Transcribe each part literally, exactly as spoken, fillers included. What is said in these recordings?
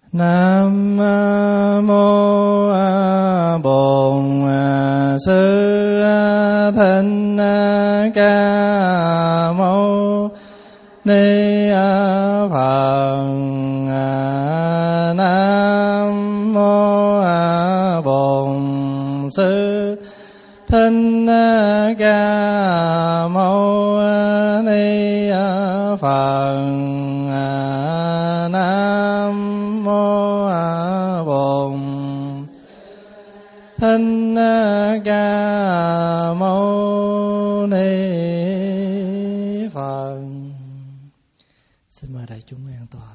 Nam mô Bổn Sư Thích Ca Mâu Ni Phật. Nam mô Bổn Sư Thích Ca Mâu Ni Phật. Nam mô Bổn Thích Ca Mâu Ni Phật. Xin mời đại chúng an tọa.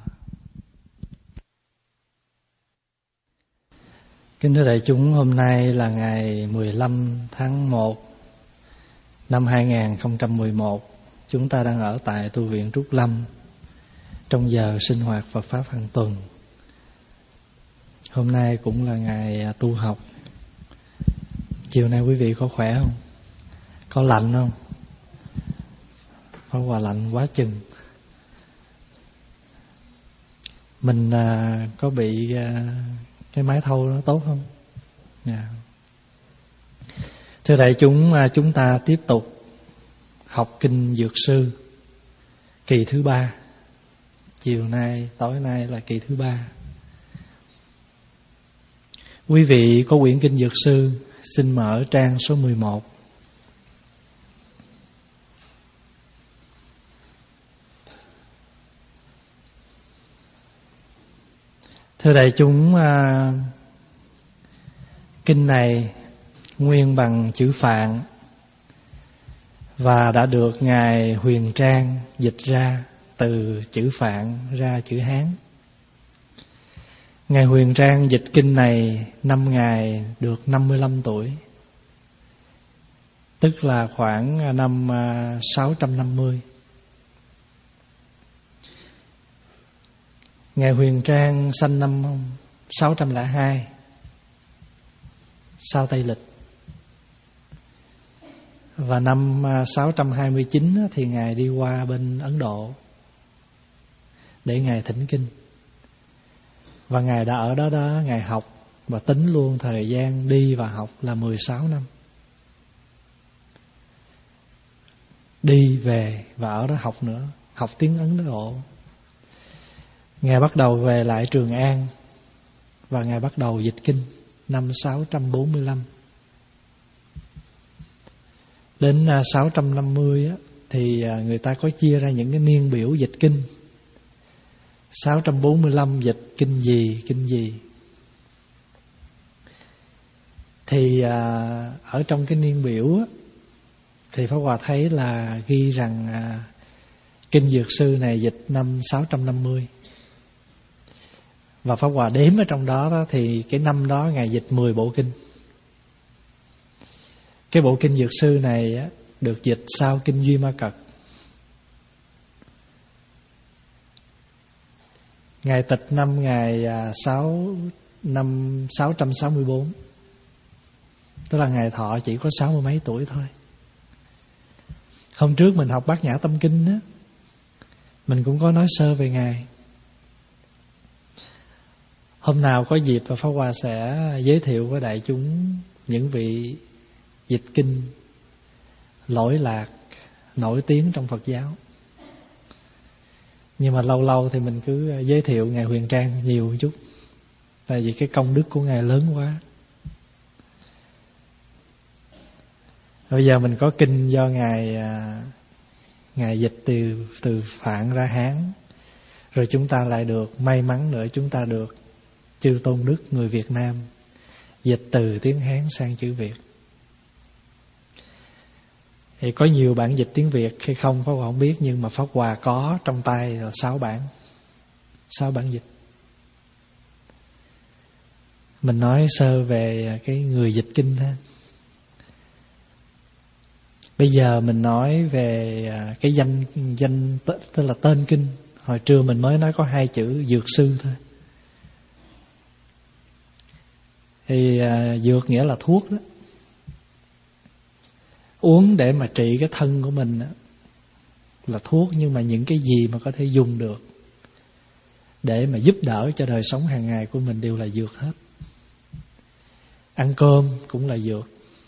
Kính thưa đại chúng, hôm nay là ngày mười lăm tháng một năm hai nghìn không trăm mười một. Chúng ta đang ở tại tu viện Trúc Lâm trong giờ sinh hoạt Phật Pháp hàng tuần. Hôm nay cũng là ngày tu học. Chiều nay quý vị có khỏe không? Có lạnh không? Có Hòa lạnh quá chừng. Mình à, có bị à, cái máy thâu nó tốt không? Yeah. Thưa đại chúng, à, chúng ta tiếp tục học kinh Dược Sư kỳ thứ ba. Chiều nay, tối nay là kỳ thứ ba. Quý vị có quyển kinh Dược Sư, xin mở trang số mười một. Thưa đại chúng, à, kinh này nguyên bằng chữ Phạn và đã được Ngài Huyền Trang dịch ra từ chữ Phạn ra chữ Hán. Ngài Huyền Trang dịch kinh này năm Ngài được năm mươi lăm tuổi, tức là khoảng năm sáu trăm năm mươi. Ngài Huyền Trang sanh năm sáu trăm lẻ hai sau Tây Lịch. Và năm sáu trăm hai mươi chín thì Ngài đi qua bên Ấn Độ để Ngài thỉnh kinh. Và Ngài đã ở đó đó, Ngài học và tính luôn thời gian đi và học là mười sáu năm. Đi về và ở đó học nữa, học tiếng Ấn Độ. Ngài bắt đầu về lại Trường An và Ngài bắt đầu dịch kinh năm sáu trăm bốn mươi lăm. Đến sáu trăm năm mươi á, thì người ta có chia ra những cái niên biểu dịch kinh. sáu trăm bốn mươi lăm dịch kinh gì, kinh gì. Thì à, ở trong cái niên biểu á, thì Pháp Hòa thấy là ghi rằng à, kinh Dược Sư này dịch năm sáu trăm năm mươi. Và Pháp Hòa đếm ở trong đó, đó thì cái năm đó Ngài dịch mười bộ kinh. Cái bộ kinh Dược Sư này á, được dịch sau kinh Duy Ma Cật. Ngài tịch năm Ngài sáu năm sáu trăm sáu mươi bốn, tức là Ngài thọ chỉ có sáu mươi mấy tuổi thôi. Hôm trước mình học Bát Nhã Tâm Kinh á, mình cũng có nói sơ về Ngài. Hôm nào có dịp và Pháp Hòa sẽ giới thiệu với đại chúng những vị dịch kinh lỗi lạc, nổi tiếng trong Phật giáo. Nhưng mà lâu lâu thì mình cứ giới thiệu Ngài Huyền Trang nhiều một chút, tại vì cái công đức của Ngài lớn quá. Bây giờ mình có kinh do Ngài Ngài dịch từ từ Phạn ra Hán. Rồi chúng ta lại được may mắn nữa, chúng ta được Chư Tôn Đức người Việt Nam dịch từ tiếng Hán sang chữ Việt. Thì có nhiều bản dịch tiếng Việt hay không Pháp Hòa không biết, nhưng mà Pháp Hòa có trong tay là sáu bản, sáu bản dịch. Mình nói sơ về cái người dịch kinh ha. Bây giờ mình nói về cái danh danh tức là tên kinh. Hồi trưa mình mới nói có hai chữ Dược Sư thôi. Thì à, dược nghĩa là thuốc đó. Uống để mà trị cái thân của mình đó, là thuốc. Nhưng mà những cái gì mà có thể dùng được để mà giúp đỡ cho đời sống hàng ngày của mình đều là dược hết. Ăn cơm cũng là dược.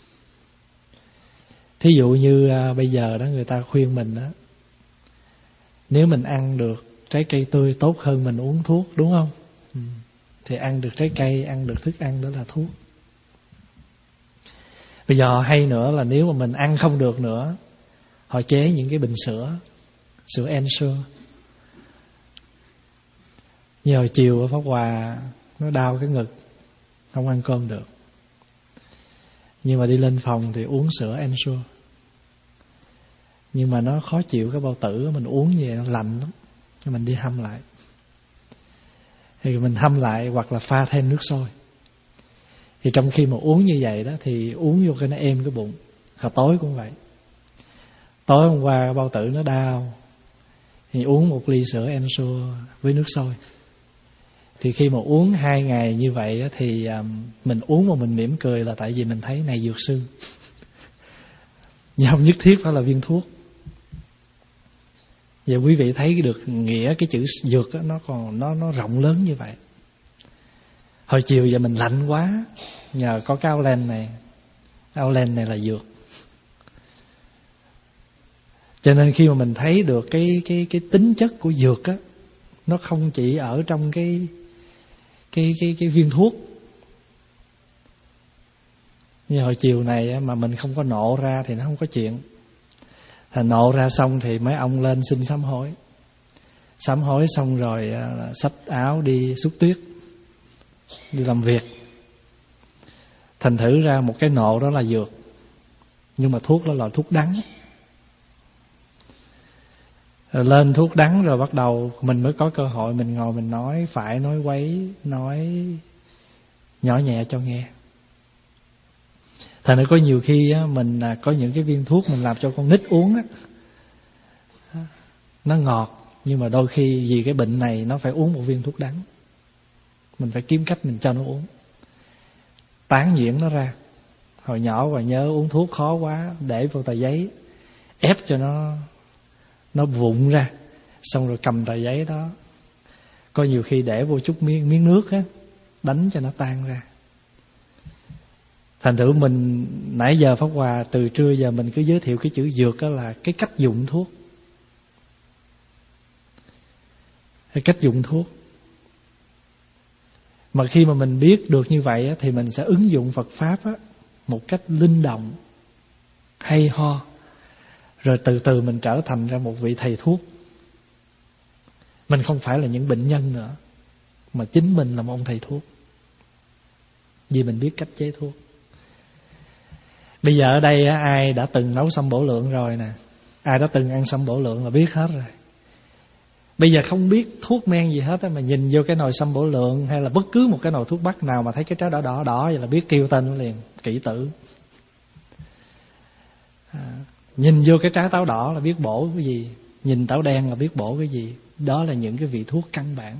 Thí dụ như à, bây giờ đó người ta khuyên mình đó, nếu mình ăn được trái cây tươi tốt hơn mình uống thuốc, đúng không? Ừ. Thì ăn được trái cây, ăn được thức ăn đó là thuốc. Bây giờ họ hay nữa là nếu mà mình ăn không được nữa, họ chế những cái bình sữa, sữa Ensure. Như hồi chiều ở Pháp Hòa nó đau cái ngực, không ăn cơm được, nhưng mà đi lên phòng thì uống sữa Ensure. Nhưng mà nó khó chịu cái bao tử, mình uống về nó lạnh lắm, thì mình đi hâm lại. Thì mình hâm lại hoặc là pha thêm nước sôi. Thì trong khi mà uống như vậy đó thì uống vô cái nó êm cái bụng. Hồi tối cũng vậy. Tối hôm qua bao tử nó đau, thì uống một ly sữa Ensure với nước sôi. Thì khi mà uống hai ngày như vậy đó, thì mình uống mà mình mỉm cười là tại vì mình thấy này dược sư. Nhưng không nhất thiết phải là viên thuốc. Giờ quý vị thấy được nghĩa cái chữ dược đó, nó còn nó nó rộng lớn như vậy. Hồi chiều giờ mình lạnh quá, nhờ có cái áo len này. Áo len này là dược. Cho nên khi mà mình thấy được cái cái cái tính chất của dược á, nó không chỉ ở trong cái cái cái cái viên thuốc. Như hồi chiều này mà mình không có nộ ra thì nó không có chuyện. Thành nộ ra xong thì mấy ông lên xin sám hối. Sám hối xong rồi xách áo đi xúc tuyết, đi làm việc. Thành thử ra một cái nộ đó là dược, nhưng mà thuốc đó là thuốc đắng. Rồi lên thuốc đắng rồi bắt đầu mình mới có cơ hội mình ngồi mình nói phải, nói quấy, nói nhỏ nhẹ cho nghe. Thành ra có nhiều khi á, mình có những cái viên thuốc mình làm cho con nít uống á, nó ngọt, nhưng mà đôi khi vì cái bệnh này nó phải uống một viên thuốc đắng. Mình phải kiếm cách mình cho nó uống, tán nhuyễn nó ra. Hồi nhỏ và nhớ uống thuốc khó quá, để vào tờ giấy, ép cho nó nó vụn ra, xong rồi cầm tờ giấy đó, có nhiều khi để vô chút miếng, miếng nước á, đánh cho nó tan ra. Thành thử mình nãy giờ Pháp Hòa từ trưa giờ mình cứ giới thiệu cái chữ dược đó là cái cách dụng thuốc. Cái cách dụng thuốc. Mà khi mà mình biết được như vậy á, thì mình sẽ ứng dụng Phật Pháp á, một cách linh động, hay ho. Rồi từ từ mình trở thành ra một vị thầy thuốc. Mình không phải là những bệnh nhân nữa, mà chính mình là một ông thầy thuốc, vì mình biết cách chế thuốc. Bây giờ ở đây á, ai đã từng nấu sâm bổ lượng rồi nè, ai đã từng ăn sâm bổ lượng là biết hết rồi. Bây giờ không biết thuốc men gì hết á, mà nhìn vô cái nồi sâm bổ lượng hay là bất cứ một cái nồi thuốc bắc nào mà thấy cái trái đỏ đỏ đỏ vậy là biết kêu tên nó liền, kỹ tử. À, nhìn vô cái trái táo đỏ là biết bổ cái gì, nhìn táo đen là biết bổ cái gì. Đó là những cái vị thuốc căn bản.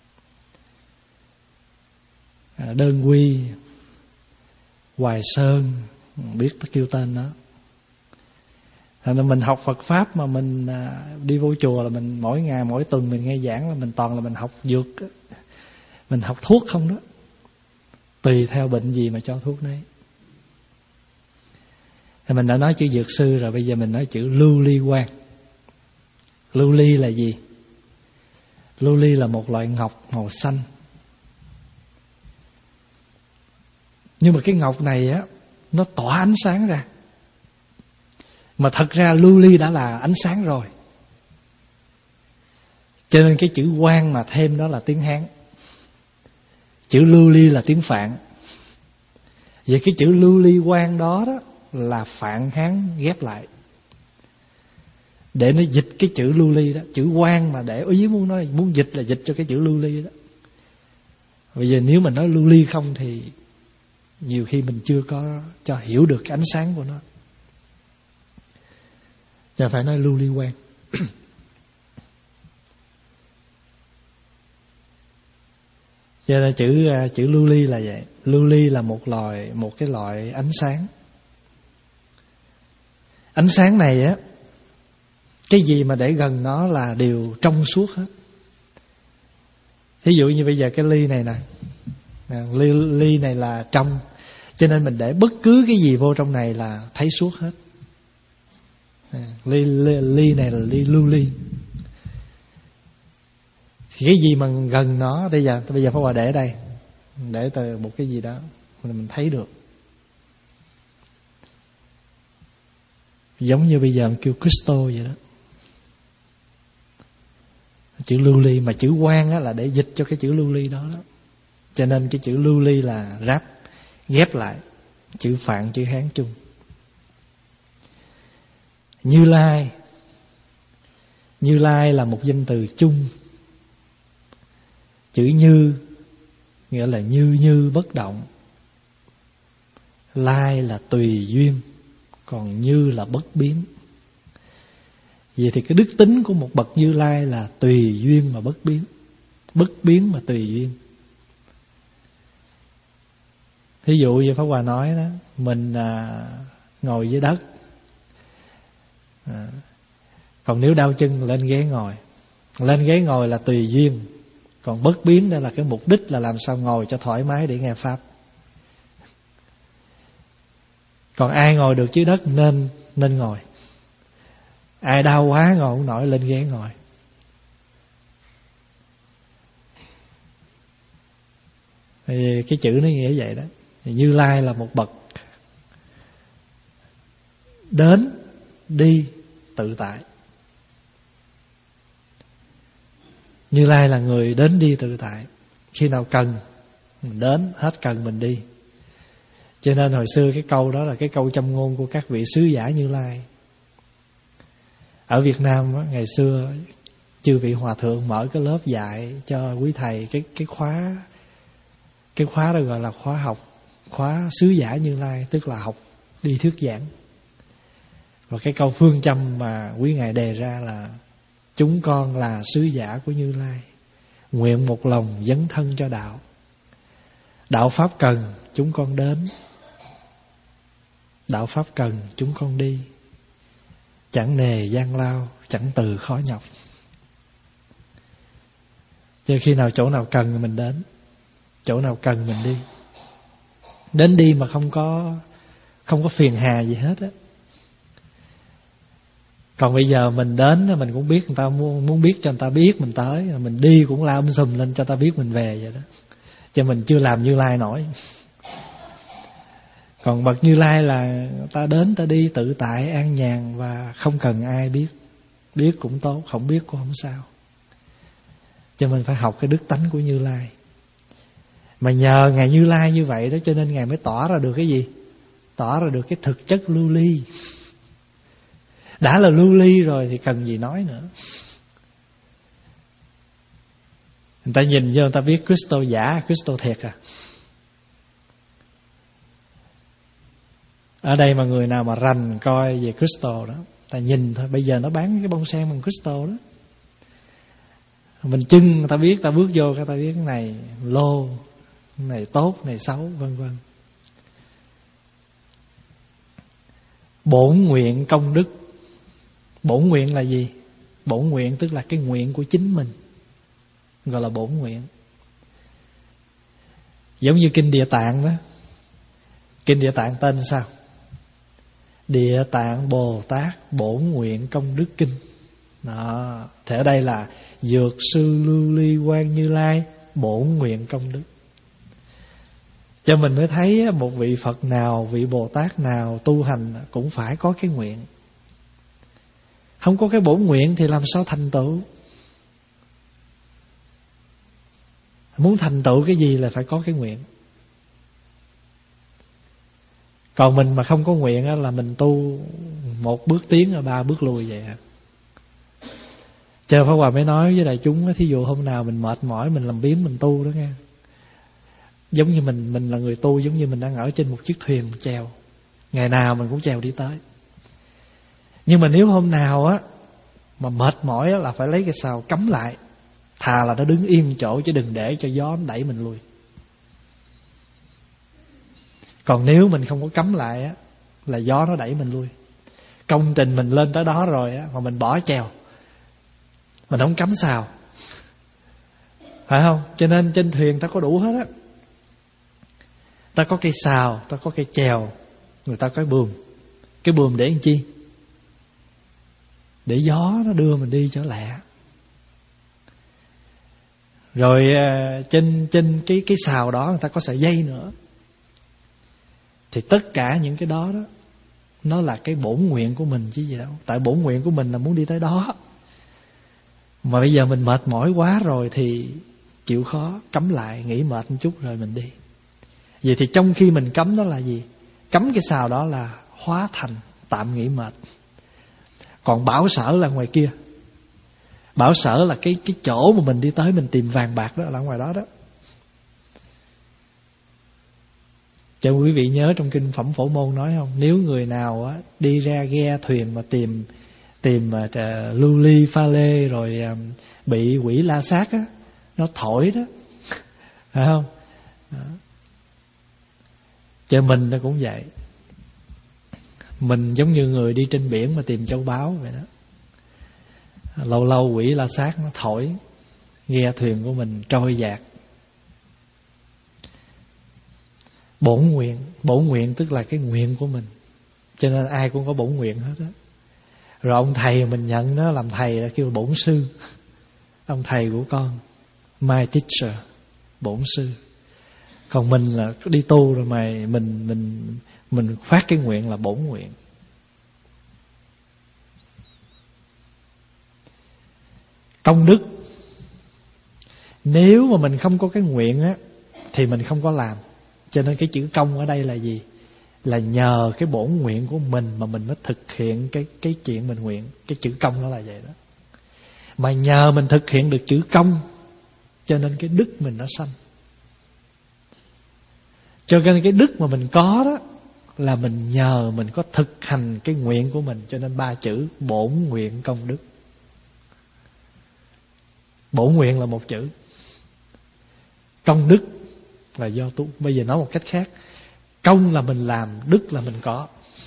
À, đơn quy, Hoài Sơn, biết kêu tên đó. Thành ra mình học Phật Pháp mà mình đi vô chùa là mình mỗi ngày mỗi tuần mình nghe giảng là mình toàn là mình học dược, mình học thuốc không đó. Tùy theo bệnh gì mà cho thuốc nấy. Thì mình đã nói chữ dược sư rồi, bây giờ mình nói chữ lưu ly quan. Lưu ly là gì? Lưu ly là một loại ngọc màu xanh. Nhưng mà cái ngọc này á, nó tỏa ánh sáng ra. Mà thật ra lưu ly đã là ánh sáng rồi. Cho nên cái chữ quang mà thêm đó là tiếng Hán, chữ lưu ly là tiếng Phạn. Vậy cái chữ lưu ly quang đó, đó là Phạn Hán ghép lại để nó dịch cái chữ lưu ly đó. Chữ quang mà để ý muốn nói muốn dịch là dịch cho cái chữ lưu ly đó. Bây giờ nếu mình nói lưu ly không thì nhiều khi mình chưa có cho hiểu được cái ánh sáng của nó. Giờ phải nói lưu ly quang. Cho nên chữ chữ lưu ly là vậy. Lưu ly là một loại một cái loại ánh sáng. Ánh sáng này á, cái gì mà để gần nó là đều trong suốt hết. Thí dụ như bây giờ cái ly này nè, ly, ly này là trong, cho nên mình để bất cứ cái gì vô trong này là thấy suốt hết. Ly, ly, ly này là ly lưu ly. Thì cái gì mà gần nó, bây giờ bây giờ Pháp Hòa để ở đây, để từ một cái gì đó mình thấy được. Giống như bây giờ kêu crystal vậy đó, chữ lưu ly, mà chữ quang á là để dịch cho cái chữ lưu ly đó, đó. Cho nên cái chữ lưu ly là ráp ghép lại chữ Phạn chữ Hán chung. Như Lai, Như Lai là một danh từ chung. Chữ Như nghĩa là như như bất động, Lai là tùy duyên, còn Như là bất biến. Vậy thì cái đức tính của một bậc Như Lai là tùy duyên mà bất biến, bất biến mà tùy duyên. Thí dụ như Pháp Hòa nói đó, mình à, ngồi dưới đất, à, còn nếu đau chân lên ghế ngồi. Lên ghế ngồi là tùy duyên, còn bất biến đây là cái mục đích là làm sao ngồi cho thoải mái để nghe Pháp. Còn ai ngồi được dưới đất nên nên ngồi, ai đau quá ngồi không nổi lên ghế ngồi. Thì cái chữ nó nghĩa vậy đó. Như Lai là một bậc đến đi tự tại. Như Lai là người đến đi tự tại. Khi nào cần mình đến, hết cần mình đi. Cho nên hồi xưa cái câu đó là cái câu châm ngôn của các vị sứ giả Như Lai. Ở Việt Nam đó, ngày xưa chư vị hòa thượng mở cái lớp dạy cho quý thầy cái cái khóa cái khóa đó gọi là khóa học, khóa sứ giả Như Lai, tức là học đi thuyết giảng. Và cái câu phương châm mà quý ngài đề ra là chúng con là sứ giả của Như Lai, nguyện một lòng dấn thân cho đạo. Đạo pháp cần chúng con đến, đạo pháp cần chúng con đi. Chẳng nề gian lao, chẳng từ khó nhọc. Chứ khi nào chỗ nào cần mình đến, chỗ nào cần mình đi. Đến đi mà không có không có phiền hà gì hết á. Còn bây giờ mình đến mình cũng biết người ta muốn, muốn biết cho người ta biết mình tới, mình đi cũng la um sùm lên cho ta biết mình về vậy đó. Cho mình chưa làm Như Lai nổi. Còn bậc Như Lai là ta đến ta đi tự tại an nhàn và không cần ai biết. Biết cũng tốt, không biết cũng không sao. Cho mình phải học cái đức tánh của Như Lai. Mà nhờ Ngài Như Lai như vậy đó, cho nên Ngài mới tỏ ra được cái gì? Tỏ ra được cái thực chất lưu ly. Đã là lưu ly rồi thì cần gì nói nữa. Người ta nhìn vô người ta biết crystal giả, crystal thiệt à. Ở đây mà người nào mà rành coi về crystal đó, ta nhìn thôi. Bây giờ nó bán cái bông sen bằng crystal đó, mình chưng người ta biết, ta bước vô người ta biết cái này lô, cái này tốt, cái này xấu, vân vân. Bổn nguyện công đức. Bổn nguyện là gì? Bổn nguyện tức là cái nguyện của chính mình, gọi là bổn nguyện. Giống như kinh Địa Tạng đó. Kinh Địa Tạng tên sao? Địa Tạng Bồ Tát Bổn Nguyện Công Đức Kinh. Đó. Thì ở đây là Dược Sư Lưu Ly Quang Như Lai Bổn Nguyện Công Đức. Cho mình mới thấy một vị Phật nào, vị Bồ Tát nào tu hành cũng phải có cái nguyện. Không có cái bổn nguyện thì làm sao thành tựu? Muốn thành tựu cái gì là phải có cái nguyện. Còn mình mà không có nguyện là mình tu một bước tiến rồi ba bước lùi vậy à. Chờ Pháp Hòa mới nói với đại chúng, thí dụ hôm nào mình mệt mỏi, mình làm biếng mình tu đó nghe. Giống như mình mình là người tu, giống như mình đang ở trên một chiếc thuyền chèo, ngày nào mình cũng chèo đi tới. Nhưng mà nếu hôm nào á mà mệt mỏi á, là phải lấy cái sào cắm lại, thà là nó đứng yên chỗ chứ đừng để cho gió nó đẩy mình lui. Còn nếu mình không có cắm lại á, là gió nó đẩy mình lui. Công trình mình lên tới đó rồi á, mà mình bỏ chèo, mình không cắm sào, phải không? Cho nên trên thuyền ta có đủ hết á. Ta có cây sào, ta có cây chèo, người ta có cái buồm. Cái buồm để làm chi? Để gió nó đưa mình đi cho lẹ. Rồi trên trên cái cái sào đó người ta có sợi dây nữa. Thì tất cả những cái đó đó, nó là cái bổn nguyện của mình chứ gì đâu. Tại bổn nguyện của mình là muốn đi tới đó. Mà bây giờ mình mệt mỏi quá rồi thì chịu khó cấm lại, nghỉ mệt một chút rồi mình đi. Vậy thì trong khi mình cấm đó là gì? Cấm cái sào đó là hóa thành tạm nghỉ mệt. Còn bảo sở là ngoài kia. Bảo sở là cái cái chỗ mà mình đi tới mình tìm vàng bạc đó, là ngoài đó đó. Cho quý vị nhớ trong kinh Phẩm Phổ Môn nói không? Nếu người nào á, đi ra ghe thuyền mà tìm tìm uh, lưu ly pha lê rồi uh, bị quỷ la sát á, nó thổi đó, phải không? Đó. Cho mình nó cũng vậy. Mình giống như người đi trên biển mà tìm châu báu vậy đó. Lâu lâu quỷ la sát nó thổi, ghe thuyền của mình trôi dạt. Bổn nguyện, bổn nguyện tức là cái nguyện của mình. Cho nên ai cũng có bổn nguyện hết á. Rồi ông thầy mình nhận nó làm thầy là kêu bổn sư. Ông thầy của con, my teacher, bổn sư. Còn mình là đi tu rồi mà mình mình mình phát cái nguyện là bổn nguyện. Công đức, nếu mà mình không có cái nguyện á thì mình không có làm. Cho nên cái chữ công ở đây là gì? Là nhờ cái bổn nguyện của mình mà mình mới thực hiện cái cái chuyện mình nguyện. Cái chữ công đó là vậy đó. Mà nhờ mình thực hiện được chữ công, cho nên cái đức mình nó sanh. Cho nên cái đức mà mình có đó là mình nhờ mình có thực hành cái nguyện của mình. Cho nên ba chữ bổn nguyện công đức. Bổn nguyện là một chữ, công đức là do tu. Bây giờ nói một cách khác, công là mình làm, đức là mình có.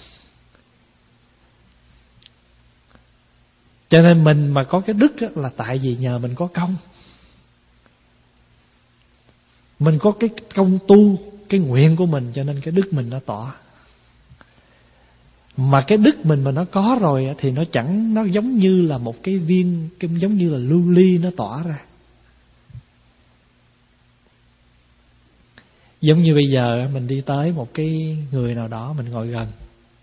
Cho nên mình mà có cái đức là tại vì nhờ mình có công. Mình có cái công tu, cái nguyện của mình, cho nên cái đức mình nó tỏ. Mà cái đức mình mà nó có rồi thì nó chẳng, nó giống như là một cái viên, giống như là lưu ly nó tỏa ra. Giống như bây giờ mình đi tới một cái người nào đó, mình ngồi gần.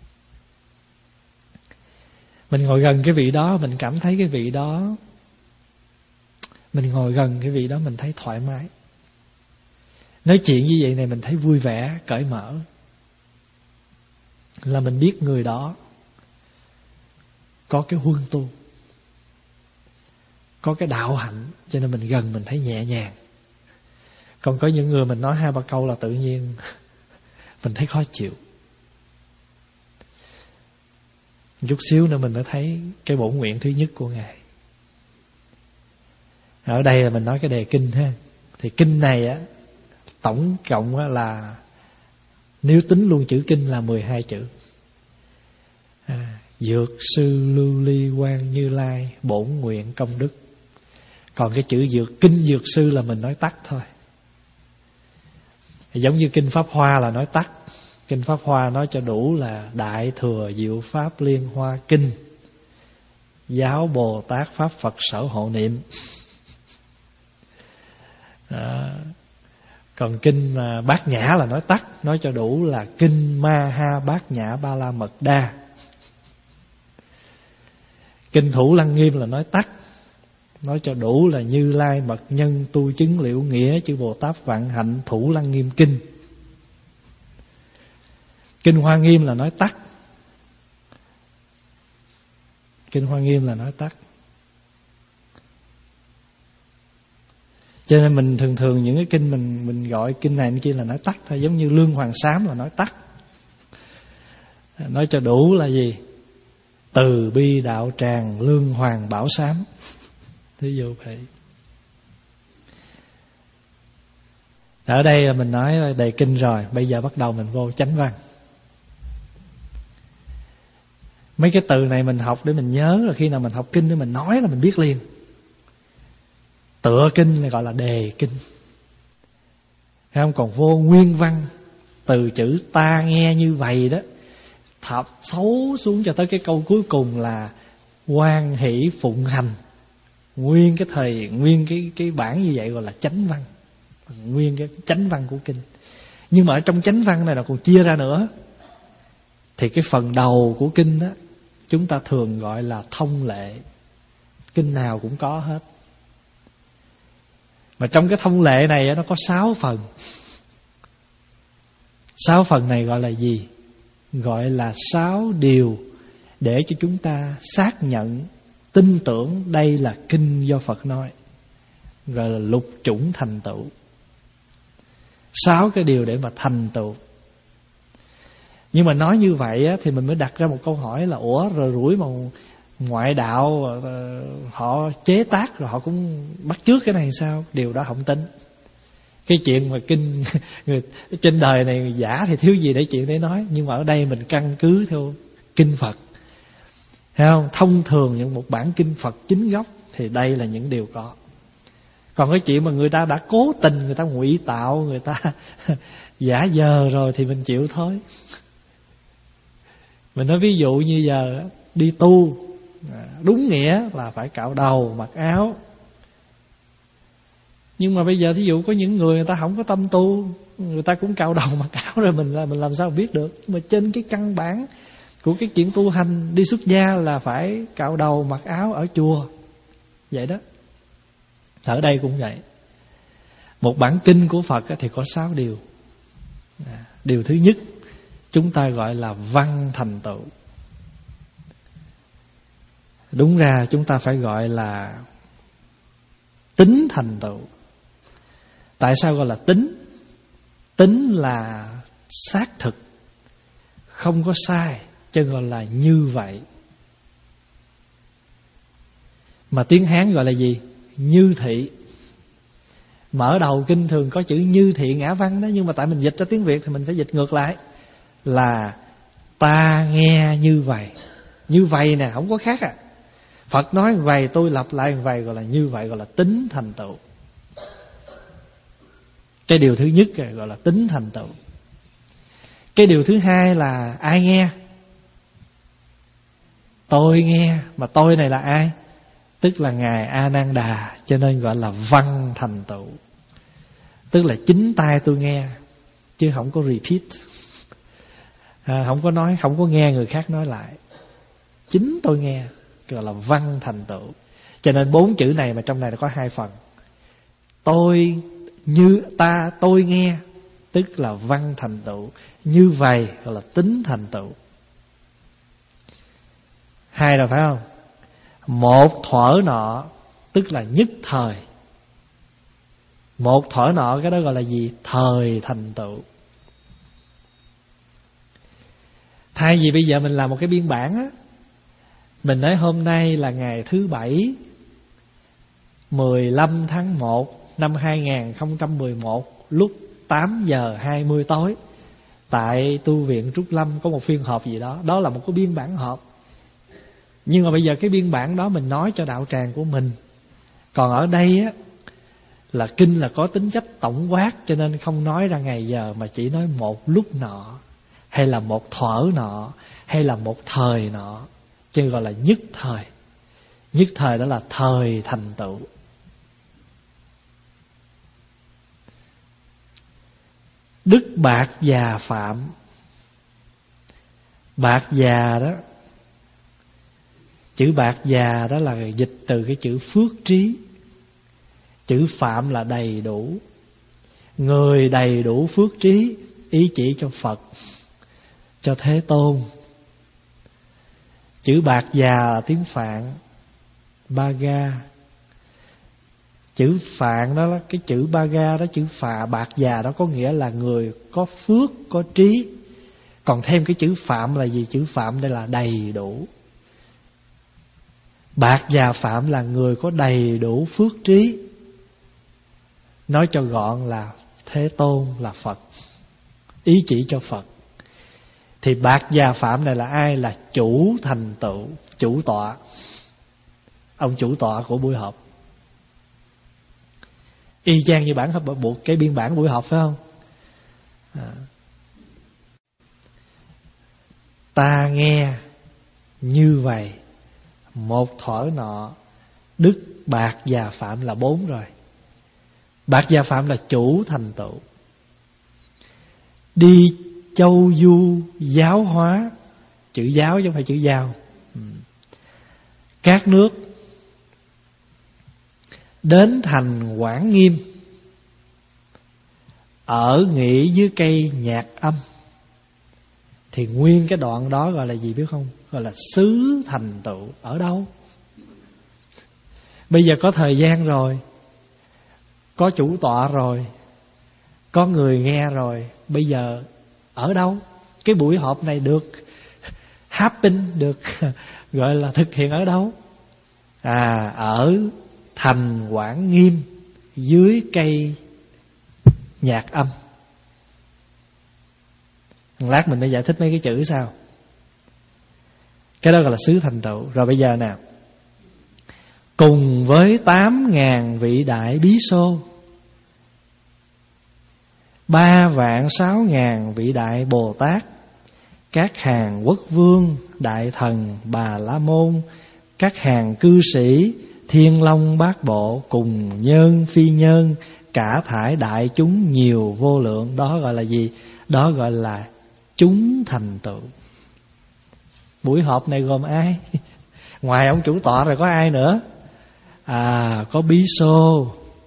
Mình ngồi gần cái vị đó, mình cảm thấy cái vị đó, mình ngồi gần cái vị đó mình thấy thoải mái. Nói chuyện như vậy này mình thấy vui vẻ, cởi mở. Là mình biết người đó có cái huân tu, có cái đạo hạnh, cho nên mình gần mình thấy nhẹ nhàng. Còn có những người mình nói hai ba câu là tự nhiên mình thấy khó chịu. Chút xíu nữa mình mới thấy cái bổn nguyện thứ nhất của Ngài. Ở đây là mình nói cái đề kinh ha. Thì kinh này á, tổng cộng á là, nếu tính luôn chữ kinh là mười hai chữ. à, Dược sư lưu ly quang Như Lai bổn nguyện công đức. Còn cái chữ dược, kinh dược sư là mình nói tắt thôi. Giống như kinh Pháp Hoa là nói tắt. Kinh Pháp Hoa nói cho đủ là Đại Thừa Diệu Pháp Liên Hoa Kinh, Giáo Bồ Tát Pháp Phật Sở Hộ Niệm. Đó. Còn kinh mà Bát Nhã là nói tắt, nói cho đủ là Kinh Ma Ha Bát Nhã Ba La Mật Đa. Kinh Thủ Lăng Nghiêm là nói tắt, nói cho đủ là Như Lai Mật Nhân Tu Chứng Liễu Nghĩa Chư Bồ Tát Vạn Hạnh Thủ Lăng Nghiêm Kinh. Kinh Hoa Nghiêm là nói tắt. Kinh Hoa Nghiêm là nói tắt. Cho nên mình thường thường những cái kinh mình mình gọi kinh này kia là nói tắt thôi. Giống như Lương Hoàng Sám là nói tắt. Nói cho đủ là gì? Từ bi đạo tràng Lương Hoàng Bảo Sám. Thí dụ vậy. Ở đây là mình nói đề kinh rồi. Bây giờ bắt đầu mình vô chánh văn. Mấy cái từ này mình học để mình nhớ, rồi khi nào mình học kinh để mình nói là mình biết liền. Tựa kinh là gọi là đề kinh. Thấy không? Còn vô nguyên văn, từ chữ ta nghe như vậy đó, thập xấu xuống cho tới cái câu cuối cùng là hoan hỷ phụng hành. Nguyên cái thời nguyên cái cái bản như vậy gọi là chánh văn, nguyên cái chánh văn của kinh. Nhưng mà ở trong chánh văn này là còn chia ra nữa. Thì cái phần đầu của kinh đó chúng ta thường gọi là thông lệ. Kinh nào cũng có hết. Mà trong cái thông lệ này nó có sáu phần. Sáu phần này gọi là gì? Gọi là sáu điều để cho chúng ta xác nhận, tin tưởng đây là kinh do Phật nói. Gọi là lục chủng thành tựu. Sáu cái điều để mà thành tựu. Nhưng mà nói như vậy á, thì mình mới đặt ra một câu hỏi là ủa rồi rủi mà ngoại đạo họ chế tác rồi họ cũng bắt chước cái này sao? Điều đó không tính. Cái chuyện mà kinh người, trên đời này giả thì thiếu gì để chuyện để nói. Nhưng mà ở đây mình căn cứ theo kinh Phật, thấy không? Thông thường những một bản kinh Phật chính gốc thì đây là những điều có. Còn cái chuyện mà người ta đã cố tình, người ta ngụy tạo, người ta giả dờ rồi thì mình chịu thôi. Mình nói ví dụ như giờ đi tu, đúng nghĩa là phải cạo đầu, mặc áo. Nhưng mà bây giờ thí dụ có những người người ta không có tâm tu, người ta cũng cạo đầu mặc áo, rồi mình là mình làm sao biết được. Nhưng mà trên cái căn bản của cái chuyện tu hành đi xuất gia là phải cạo đầu mặc áo ở chùa. Vậy đó. Ở đây cũng vậy. Một bản kinh của Phật thì có sáu điều. Điều thứ nhất chúng ta gọi là văn thành tựu. Đúng ra chúng ta phải gọi là tính thành tựu. Tại sao gọi là tính? Tính là xác thực, không có sai, cho gọi là như vậy. Mà tiếng Hán gọi là gì? Như thị. Mở đầu kinh thường có chữ như thị ngã văn đó, nhưng mà tại mình dịch ra tiếng Việt thì mình phải dịch ngược lại là ta nghe như vậy. Như vậy nè, không có khác à. Phật nói vậy, tôi lặp lại vậy, gọi là như vậy, gọi là tính thành tựu. Cái điều thứ nhất gọi là tính thành tựu. Cái điều thứ hai là ai nghe? Tôi nghe. Mà tôi này là ai? Tức là Ngài A Nan Đà, cho nên gọi là văn thành tựu. Tức là chính tai tôi nghe, chứ không có repeat, à, không có nói, không có nghe người khác nói lại. Chính tôi nghe, gọi là văn thành tựu. Cho nên bốn chữ này mà trong này nó có hai phần. Tôi như ta tôi nghe, tức là văn thành tựu. Như vậy gọi là tính thành tựu. Hai rồi phải không? Một thuở nọ, tức là nhất thời. Một thuở nọ, cái đó gọi là gì? Thời thành tựu. Thay vì bây giờ mình làm một cái biên bản á, mình nói hôm nay là ngày thứ bảy mười lăm tháng một năm hai nghìn không trăm mười một, lúc tám giờ hai mươi tối, tại tu viện Trúc Lâm có một phiên họp gì đó. Đó là một cái biên bản họp. Nhưng mà bây giờ cái biên bản đó mình nói cho đạo tràng của mình. Còn ở đây á, là kinh là có tính chất tổng quát, cho nên không nói ra ngày giờ, mà chỉ nói một lúc nọ, hay là một thuở nọ, hay là một thời nọ, chứ gọi là nhất thời. Nhất thời đó là thời thành tựu. Đức Bạc Già Phạm. Bạc già đó, chữ bạc già đó là dịch từ cái chữ phước trí. Chữ phạm là đầy đủ. Người đầy đủ phước trí, ý chỉ cho Phật, cho Thế Tôn. Chữ bạc già là tiếng Phạn, Baga. Chữ Phạn đó, cái chữ Baga đó, chữ phà bạc già đó có nghĩa là người có phước, có trí. Còn thêm cái chữ phạm là gì? Chữ phạm đây là đầy đủ. Bạc già phạm là người có đầy đủ phước trí. Nói cho gọn là Thế Tôn, là Phật, ý chỉ cho Phật. Thì bạc già phạm này là ai? Là chủ thành tựu, chủ tọa, ông chủ tọa của buổi họp. Y chang như bản buộc cái biên bản buổi họp phải không? À. Ta nghe như vậy, một thuở nọ đức bạc và phạm là bốn rồi. Bạc và phạm là chủ thành tựu. Đi châu du giáo hóa, chữ giáo chứ không phải chữ giao. Các nước đến thành Quảng Nghiêm, ở nghỉ dưới cây nhạc âm. Thì nguyên cái đoạn đó gọi là gì biết không? Gọi là xứ thành tựu. Ở đâu? Bây giờ có thời gian rồi, có chủ tọa rồi, có người nghe rồi, bây giờ ở đâu? Cái buổi họp này được happen, được gọi là thực hiện ở đâu? À, ở thành Quảng Nghiêm, dưới cây nhạc âm. Lát mình mới giải thích mấy cái chữ sao. Cái đó gọi là xứ thành tựu. Rồi bây giờ nào, cùng với tám ngàn vị đại bí xô, ba vạn sáu ngàn vị đại Bồ Tát, các hàng quốc vương, đại thần, bà la môn, các hàng cư sĩ, thiên long bát bộ, cùng nhân phi nhân, cả thải đại chúng nhiều vô lượng. Đó gọi là gì? Đó gọi là chúng thành tựu. Buổi họp này gồm ai? Ngoài ông chủ tọa rồi có ai nữa? À, có bí xô.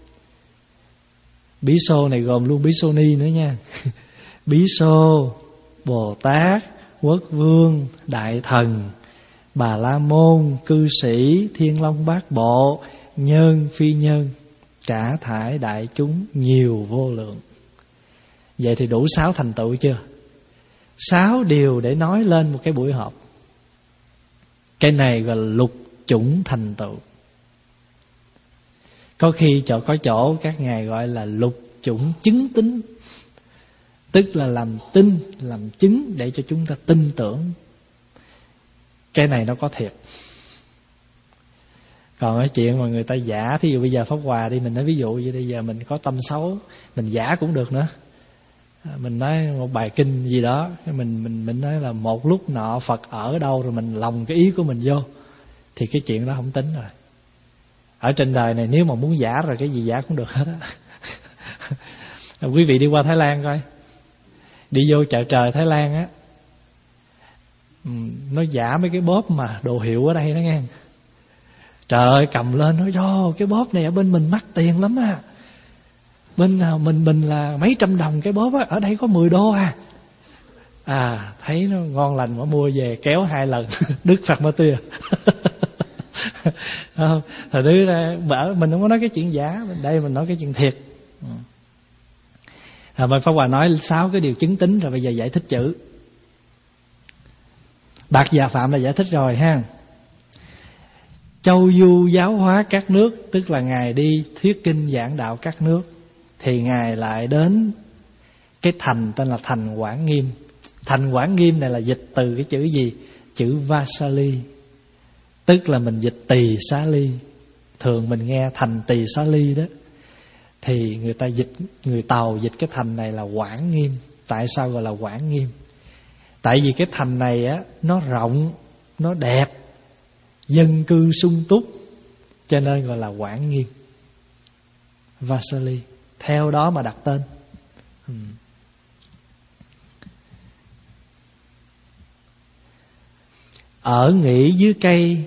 Bí xô này gồm luôn bí xô ni nữa nha. Bí xô, Bồ Tát, quốc vương, đại thần, bà la môn, cư sĩ, thiên long bát bộ, nhân phi nhân, cả thải đại chúng nhiều vô lượng. Vậy thì đủ sáu thành tựu chưa? Sáu điều để nói lên một cái buổi họp. Cái này gọi là lục chủng thành tựu. Có khi chỗ có chỗ các ngài gọi là lục chủng chứng tín, tức là làm tin, làm chứng để cho chúng ta tin tưởng. Cái này nó có thiệt. Còn cái chuyện mà người ta giả, thí dụ bây giờ Pháp Hòa đi, mình nói ví dụ như bây giờ mình có tâm xấu, mình giả cũng được nữa. Mình nói một bài kinh gì đó, mình mình mình nói là một lúc nọ Phật ở đâu, rồi mình lòng cái ý của mình vô, thì cái chuyện đó không tính rồi. Ở trên đời này nếu mà muốn giả rồi cái gì giả cũng được hết á. Quý vị đi qua Thái Lan coi, đi vô chợ trời Thái Lan á, nó giả mấy cái bóp mà đồ hiệu ở đây đó nghe. Trời ơi, cầm lên nói cho cái bóp này ở bên mình mắc tiền lắm á. Bên nào mình mình là mấy trăm đồng cái bóp á, ở đây có mười đô à. À, thấy nó ngon lành mà mua về kéo hai lần. Đức Phật Ma Tuyệt. Không, thật đưa ra bảo mình không có nói cái chuyện giả, đây mình nói cái chuyện thiệt. À, mà Pháp Hòa nói sáu cái điều chứng tín rồi, bây giờ giải thích chữ. Bạc và phạm là giải thích rồi ha. Châu du giáo hóa các nước, tức là ngài đi thuyết kinh giảng đạo các nước, thì ngài lại đến cái thành tên là thành Quảng Nghiêm. Thành Quảng Nghiêm này là dịch từ cái chữ gì? Chữ Vasali, tức là mình dịch Tỳ Xá Ly. Thường mình nghe thành Tỳ Xá Ly đó, thì người ta dịch, người Tàu dịch cái thành này là Quảng Nghiêm. Tại sao gọi là Quảng Nghiêm? Tại vì cái thành này á, nó rộng, nó đẹp, dân cư sung túc, cho nên gọi là Quảng Nghiêm, Vasali. Theo đó mà đặt tên. hmm. Ở nghỉ dưới cây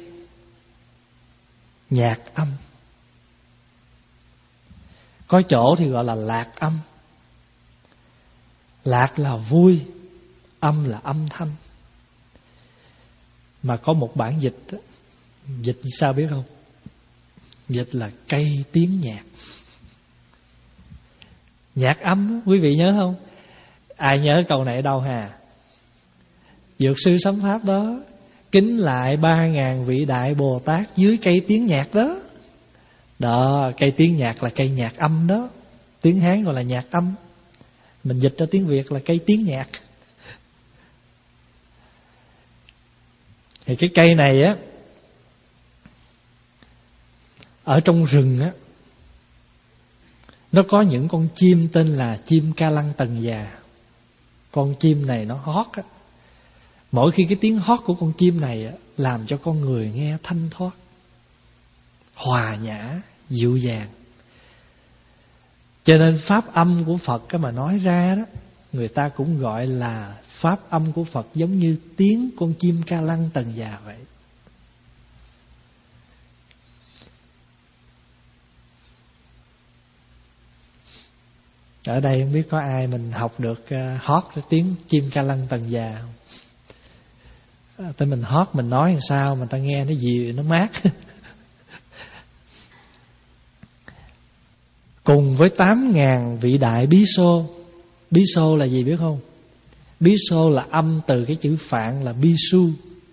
nhạc âm. Có chỗ thì gọi là lạc âm. Lạc là vui, âm là âm thanh. Mà có một bản dịch, dịch sao biết không? Dịch là cây tiếng nhạc. Nhạc âm, quý vị nhớ không? Ai nhớ câu này ở đâu hà? Dược sư Sấm Pháp đó, kính lại ba ngàn vị đại Bồ Tát dưới cây tiếng nhạc đó. Đó, cây tiếng nhạc là cây nhạc âm đó. Tiếng Hán gọi là nhạc âm, mình dịch ra tiếng Việt là cây tiếng nhạc. Thì cái cây này á, ở trong rừng á, Nó có những con chim tên là chim ca lăng tần già. Con chim này nó hót á. Mỗi khi cái tiếng hót của con chim này á, làm cho con người nghe thanh thoát, hòa nhã, dịu dàng. Cho nên pháp âm của Phật cái mà nói ra đó, người ta cũng gọi là pháp âm của Phật giống như tiếng con chim ca lăng tần già vậy. Ở đây không biết có ai mình học được uh, hót cái tiếng chim ca lăng tần già không? À, tới mình hót mình nói làm sao mà ta nghe nó dịu nó mát. Cùng với tám ngàn vị đại bí xô. Bí xô là gì biết không? Bí xô là âm từ cái chữ Phạn là bi su.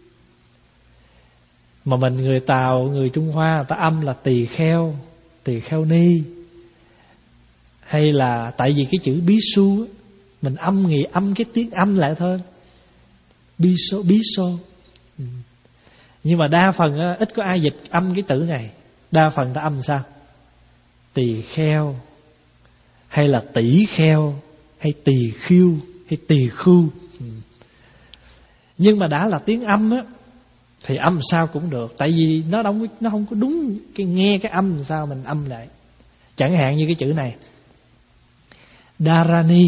Mà mình người Tàu, người Trung Hoa người ta âm là tỳ kheo, tỳ kheo ni. Hay là tại vì cái chữ bí su mình âm nghị âm cái tiếng âm lại thôi. Bí xô, bí xô. Nhưng mà đa phần ít có ai dịch âm cái từ này. Đa phần ta âm sao? Tỳ kheo, hay là tỷ kheo, hay tỳ khiêu, hay tỳ khu. Nhưng mà đã là tiếng âm á, thì âm sao cũng được. Tại vì nó không, nó không có đúng cái nghe cái âm sao mình âm lại. Chẳng hạn như cái chữ này Dharani,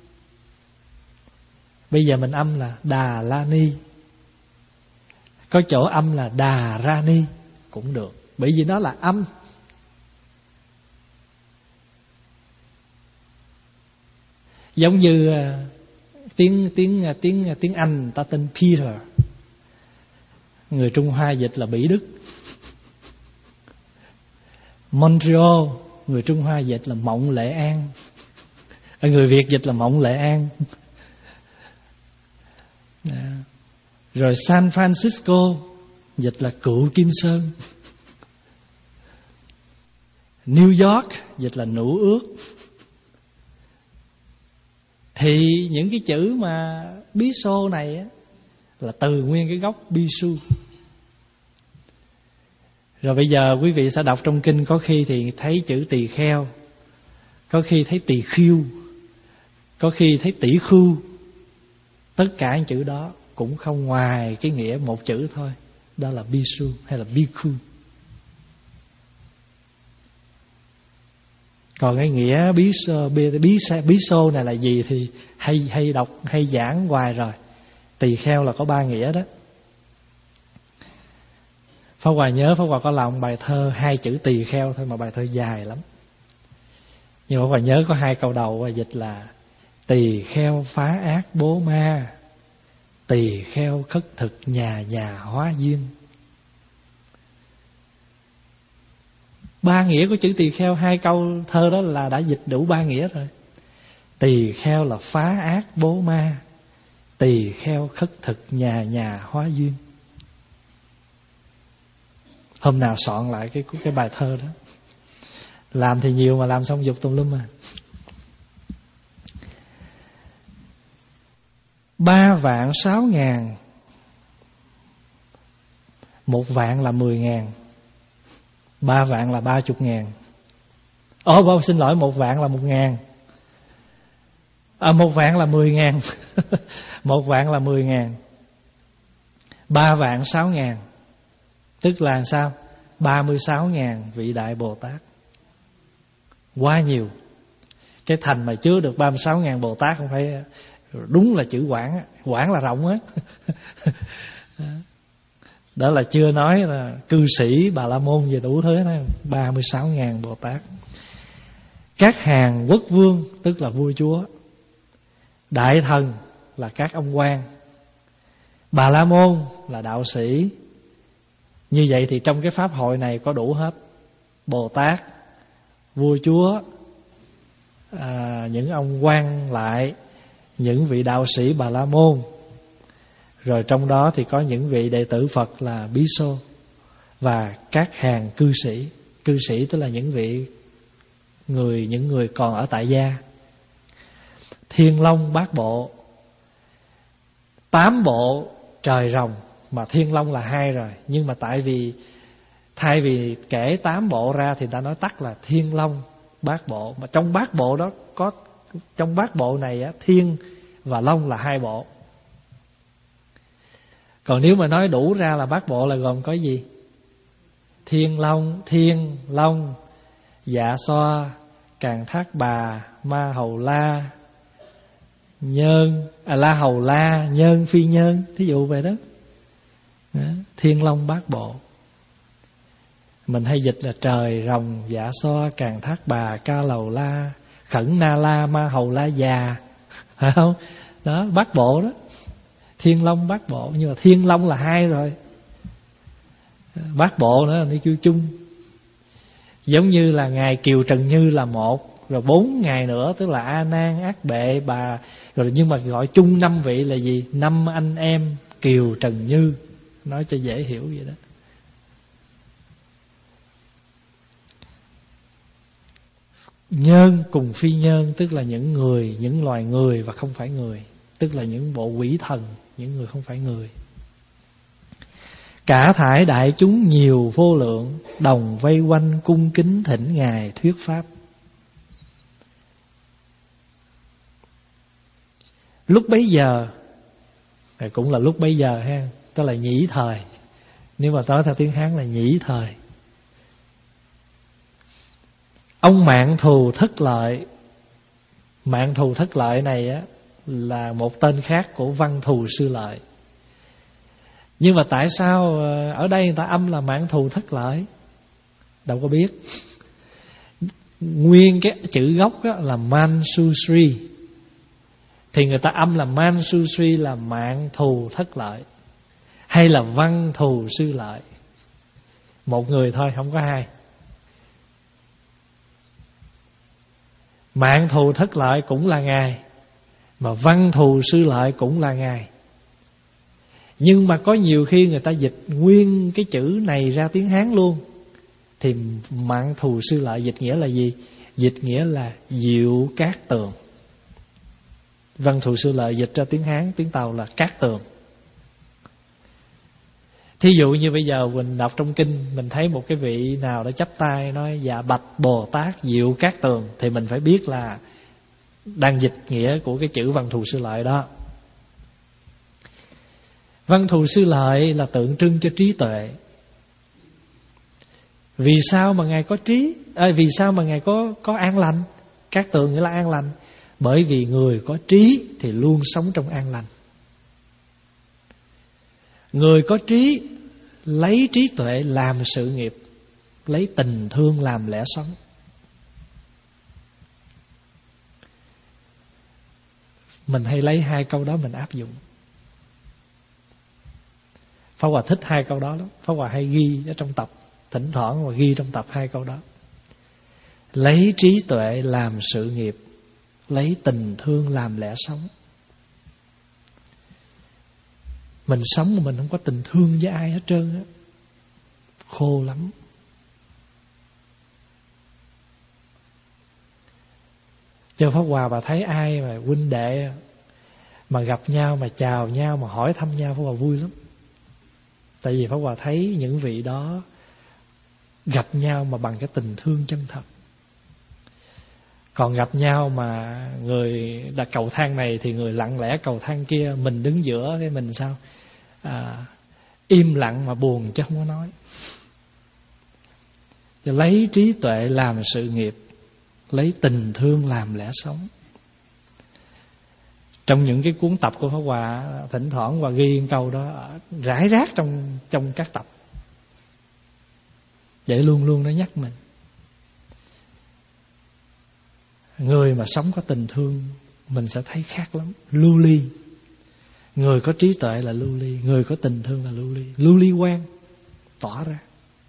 bây giờ mình âm là Đà La Ni. Có chỗ âm là Đà Ra Ni cũng được, bởi vì nó là âm. Giống như uh, tiếng tiếng uh, tiếng uh, tiếng Anh người ta tên Peter, người Trung Hoa dịch là Bỉ Đức. Montreal, người Trung Hoa dịch là Mộng Lệ An, người Việt dịch là Mộng Lệ An. Đó. Rồi San Francisco dịch là Cựu Kim Sơn. New York dịch là Nụ Ước. Thì những cái chữ mà bí xô này á, là từ nguyên cái gốc bi su. Rồi bây giờ quý vị sẽ đọc trong kinh, có khi thì thấy chữ tỳ kheo, có khi thấy tỳ khiêu, có khi thấy tỷ khu. Tất cả những chữ đó cũng không ngoài cái nghĩa một chữ thôi, đó là bisu hay là bhikkhu. Còn cái nghĩa bí bí bí, bí xô này là gì thì hay hay đọc hay giảng hoài rồi. Tỳ kheo là có ba nghĩa đó. Pháp Hòa nhớ Pháp Hòa có lòng bài thơ hai chữ tỳ kheo thôi mà bài thơ dài lắm. Nhưng Pháp Hòa nhớ có hai câu đầu dịch là tỳ kheo phá ác bố ma, tỳ kheo khất thực nhà nhà hóa duyên. Ba nghĩa của chữ tỳ kheo, hai câu thơ đó là đã dịch đủ ba nghĩa rồi. Tỳ kheo là phá ác bố ma, tỳ kheo khất thực nhà nhà hóa duyên. Hôm nào soạn lại cái cái bài thơ đó. Làm thì nhiều mà làm xong dục tùm lum mà. Ba vạn sáu ngàn, một vạn là mười ngàn, ba vạn là ba chục ngàn. Ồ, oh, xin lỗi, một vạn là một ngàn. À, một vạn là mười ngàn. Một vạn là mười ngàn. Ba vạn sáu ngàn, tức là sao? Ba mươi sáu ngàn vị Đại Bồ Tát. Quá nhiều. Cái thành mà chứa được ba mươi sáu ngàn Bồ Tát không phải, đúng là chữ quảng. Quảng là rộng á. Đó là chưa nói là cư sĩ Bà La Môn về đủ thứ đó. Ba mươi sáu ngàn Bồ Tát. Các hàng quốc vương, tức là vua chúa. Đại thần là các ông quan. Bà La Môn là đạo sĩ. Như vậy thì trong cái pháp hội này có đủ hết. Bồ Tát, vua chúa, à, những ông quan lại, những vị đạo sĩ Bà La Môn. Rồi trong đó thì có những vị đệ tử Phật là Bí Xô. Và các hàng cư sĩ. Cư sĩ tức là những vị người những người còn ở tại gia. Thiên Long Bát Bộ, tám bộ trời rồng. Mà Thiên Long là hai rồi. Nhưng mà tại vì thay vì kể tám bộ ra thì ta nói tắt là Thiên Long. bát bộ. Mà trong bát bộ đó có, trong bát bộ này á, thiên và long là hai bộ. Còn nếu mà nói đủ ra là bát bộ là gồm có gì? Thiên long, thiên long, dạ xoa, càn thác bà, ma hầu la, nhơn, à la hầu la, nhơn phi nhơn, thí dụ vậy đó. Đó, thiên long bát bộ. Mình hay dịch là trời rồng, dạ xoa, càn thác bà, ca lầu la, khẩn na la, ma hầu la già, phải không? Đó, bát bộ đó. Thiên long bát bộ. Nhưng mà thiên long là hai rồi, bát bộ nữa là nó kêu chung. Giống như là ngài Kiều Trần Như là một, rồi bốn ngài nữa tức là A Nan, Ác Bệ, Bà, rồi nhưng mà gọi chung năm vị là gì? Năm anh em Kiều Trần Như, nói cho dễ hiểu vậy đó. Nhân cùng phi nhân tức là những người, những loài người và không phải người, tức là những bộ quỷ thần, những người không phải người. Cả thải đại chúng nhiều vô lượng, đồng vây quanh cung kính thỉnh ngài thuyết pháp. Lúc bấy giờ, cũng là lúc bấy giờ ha, tức là nhĩ thời. Nếu mà nói theo tiếng Hán là nhĩ thời. Ông Mạng Thù Thất Lợi. Mạng Thù Thất Lợi này á là một tên khác của Văn Thù Sư Lợi. Nhưng mà tại sao ở đây người ta âm là Mạng Thù Thất Lợi? Đâu có biết. Nguyên cái chữ gốc đó là Mansusri, thì người ta âm là Mansusri là Mạng Thù Thất Lợi, hay là Văn Thù Sư Lợi. Một người thôi, không có hai. Mạng Thù Thất Lợi cũng là ngài, mà Văn Thù Sư Lợi cũng là ngài. Nhưng mà có nhiều khi người ta dịch nguyên cái chữ này ra tiếng Hán luôn, thì Mạng Thù Sư Lợi dịch nghĩa là gì? Dịch nghĩa là Diệu Cát Tường. Văn Thù Sư Lợi dịch ra tiếng Hán, tiếng Tàu là Cát Tường. Thí dụ như bây giờ mình đọc trong kinh, mình thấy một cái vị nào đó chắp tay nói dạ bạch Bồ Tát Diệu Cát Tường, thì mình phải biết là đang dịch nghĩa của cái chữ Văn Thù Sư Lợi đó. Văn Thù Sư Lợi là tượng trưng cho trí tuệ. Vì sao mà ngài có trí? À, vì sao mà ngài có có an lành? Cát Tường nghĩa là an lành. Bởi vì người có trí thì luôn sống trong an lành. Người có trí lấy trí tuệ làm sự nghiệp, lấy tình thương làm lẽ sống. Mình hay lấy hai câu đó mình áp dụng. Pháp Hòa thích hai câu đó lắm. Pháp Hòa hay ghi ở trong tập, thỉnh thoảng và ghi trong tập hai câu đó. Lấy trí tuệ làm sự nghiệp, lấy tình thương làm lẽ sống. Mình sống mà mình không có tình thương với ai hết trơn á, khô lắm. Cho Pháp Hòa bà thấy ai mà huynh đệ mà gặp nhau mà chào nhau mà hỏi thăm nhau, Pháp Hòa vui lắm. Tại vì Pháp Hòa thấy những vị đó gặp nhau mà bằng cái tình thương chân thật. Còn gặp nhau mà người đặt cầu thang này thì người lặng lẽ cầu thang kia, mình đứng giữa cái mình sao? À, im lặng mà buồn chứ không có nói. Cho lấy trí tuệ làm sự nghiệp, lấy tình thương làm lẽ sống. Trong những cái cuốn tập của Pháp Hòa, thỉnh thoảng Hòa ghi câu đó rải rác trong trong các tập, để luôn luôn nó nhắc mình. Người mà sống có tình thương mình sẽ thấy khác lắm. Lưu ly. Người có trí tuệ là lưu ly, người có tình thương là lưu ly. Lưu ly quang tỏa ra.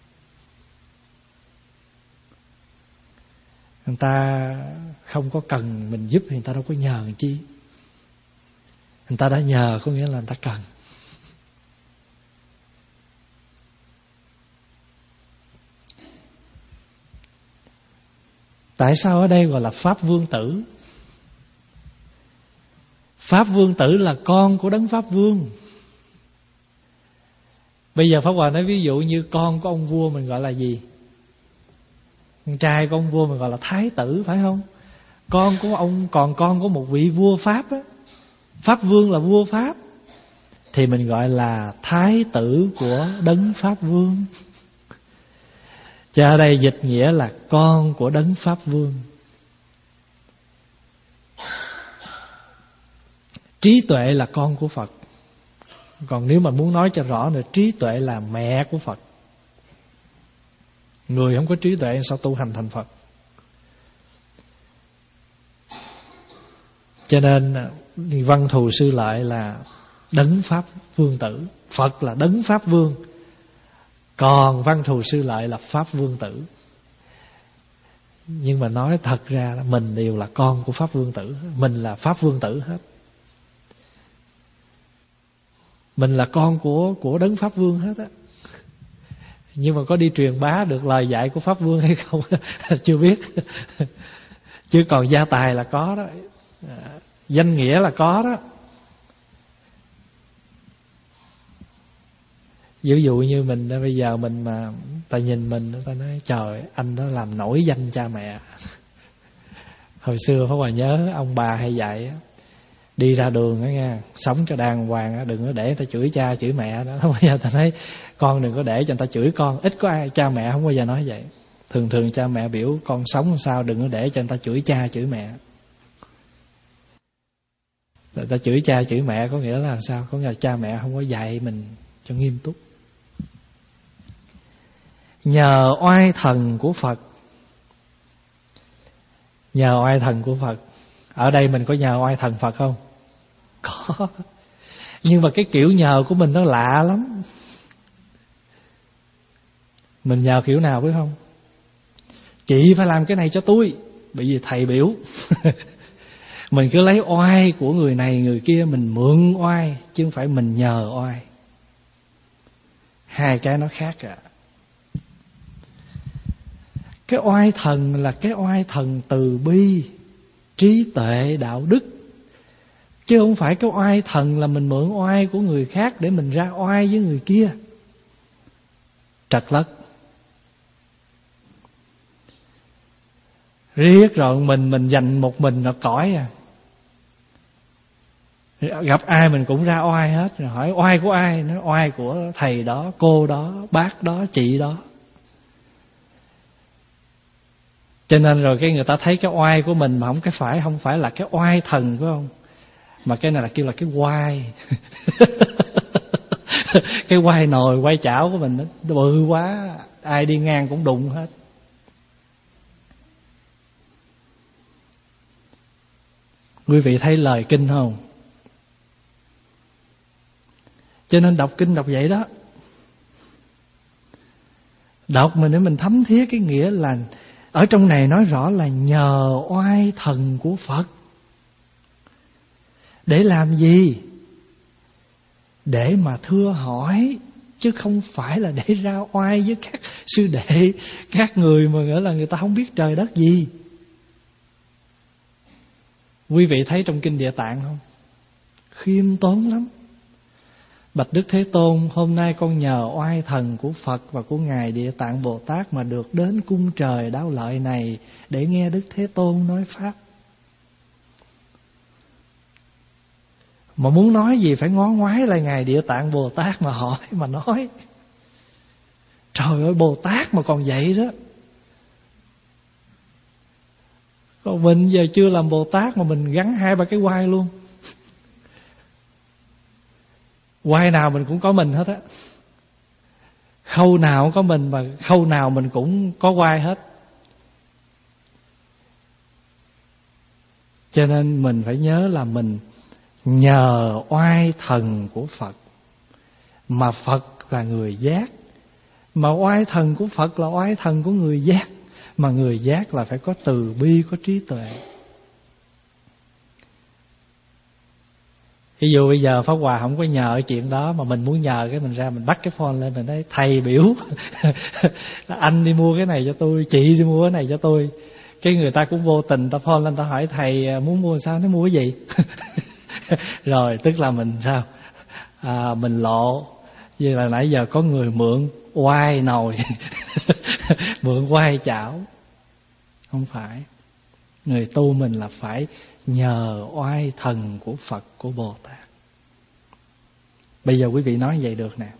Người ta không có cần mình giúp thì người ta đâu có nhờ làm chi. Người ta đã nhờ có nghĩa là người ta cần. Tại sao ở đây gọi là Pháp Vương Tử? Pháp Vương Tử là con của Đấng Pháp Vương. Bây giờ Pháp Hòa nói ví dụ như con của ông vua mình gọi là gì? Con trai của ông vua mình gọi là thái tử, phải không? Con của ông còn con của một vị vua Pháp á, Pháp Vương là vua Pháp, thì mình gọi là thái tử của đấng Pháp Vương. Cho ở đây dịch nghĩa là con của đấng Pháp Vương. Trí tuệ là con của Phật. Còn nếu mà muốn nói cho rõ nữa, trí tuệ là mẹ của Phật. Người không có trí tuệ sao tu hành thành Phật? Cho nên Văn Thù Sư Lợi là đấng Pháp Vương tử, Phật là đấng Pháp Vương, còn Văn Thù Sư Lợi là Pháp Vương tử. Nhưng mà nói thật ra là mình đều là con của Pháp Vương tử, mình là Pháp Vương tử hết. Mình là con của của đấng Pháp Vương hết á. Nhưng mà có đi truyền bá được lời dạy của Pháp Vương hay không chưa biết. Chứ còn gia tài là có đó, danh nghĩa là có đó. Ví dụ như mình bây giờ mình mà ta nhìn mình, ta nói trời, anh đó làm nổi danh cha mẹ. Hồi xưa Pháp Hòa nhớ ông bà hay dạy, đi ra đường đó nha, sống cho đàng hoàng, đừng có để người ta chửi cha chửi mẹ đó. Bây giờ ta nói con đừng có để cho người ta chửi con. Ít có ai, cha mẹ không bao giờ nói vậy. Thường thường cha mẹ biểu con sống làm sao đừng có để cho người ta chửi cha chửi mẹ. Người ta chửi cha chửi mẹ có nghĩa là sao? Có nghĩa là cha mẹ không có dạy mình cho nghiêm túc. Nhờ oai thần của Phật. Nhờ oai thần của Phật. Ở đây mình có nhờ oai thần Phật không? Có. Nhưng mà cái kiểu nhờ của mình nó lạ lắm. Mình nhờ kiểu nào biết không? Chị phải làm cái này cho tôi, bởi vì thầy biểu. Mình cứ lấy oai của người này người kia, mình mượn oai, chứ không phải mình nhờ oai. Hai cái nó khác à. Cái oai thần là cái oai thần từ bi, trí tuệ, đạo đức. Chứ không phải cái oai thần là mình mượn oai của người khác để mình ra oai với người kia. Trật lất. Riết rồi mình mình dành một mình nó cõi à. Gặp ai mình cũng ra oai hết. Rồi hỏi oai của ai? Nó oai của thầy đó, cô đó, bác đó, chị đó. Cho nên rồi cái người ta thấy cái oai của mình mà không cái phải không phải là cái oai thần phải không? Mà cái này là kêu là cái oai. Cái oai nồi, oai chảo của mình nó bự quá, ai đi ngang cũng đụng hết. Quý vị thấy lời kinh không? Cho nên đọc kinh đọc vậy đó. Đọc mình để mình thấm thía cái nghĩa là ở trong này nói rõ là nhờ oai thần của Phật. Để làm gì? Để mà thưa hỏi, chứ không phải là để ra oai với các sư đệ, các người mà nghĩa là người ta không biết trời đất gì. Quý vị thấy trong kinh Địa Tạng không? Khiêm tốn lắm. Bạch Đức Thế Tôn, hôm nay con nhờ oai thần của Phật và của Ngài Địa Tạng Bồ Tát mà được đến cung trời Đáo Lợi này để nghe Đức Thế Tôn nói Pháp. Mà muốn nói gì phải ngó ngoái lại Ngài Địa Tạng Bồ Tát mà hỏi, mà nói. Trời ơi, Bồ Tát mà còn vậy đó. Còn mình giờ chưa làm Bồ Tát mà mình gắn hai ba cái oai luôn. Oai nào mình cũng có mình hết á. Khâu nào cũng có mình, mà khâu nào mình cũng có oai hết. Cho nên mình phải nhớ là mình nhờ oai thần của Phật. Mà Phật là người giác. Mà oai thần của Phật là oai thần của người giác. Mà người giác là phải có từ bi, có trí tuệ. Ví dụ bây giờ Pháp Hòa không có nhờ cái chuyện đó, mà mình muốn nhờ cái mình ra mình bắt cái phone lên, mình nói thầy biểu anh đi mua cái này cho tôi, chị đi mua cái này cho tôi. Cái người ta cũng vô tình ta phone lên, ta hỏi thầy muốn mua sao, nó mua cái gì. Rồi tức là mình sao à, mình lộ. Vì là nãy giờ có người mượn oai nồi, mượn oai chảo. Không phải. Người tu mình là phải nhờ oai thần của Phật, của Bồ Tát. Bây giờ quý vị nói vậy được nè.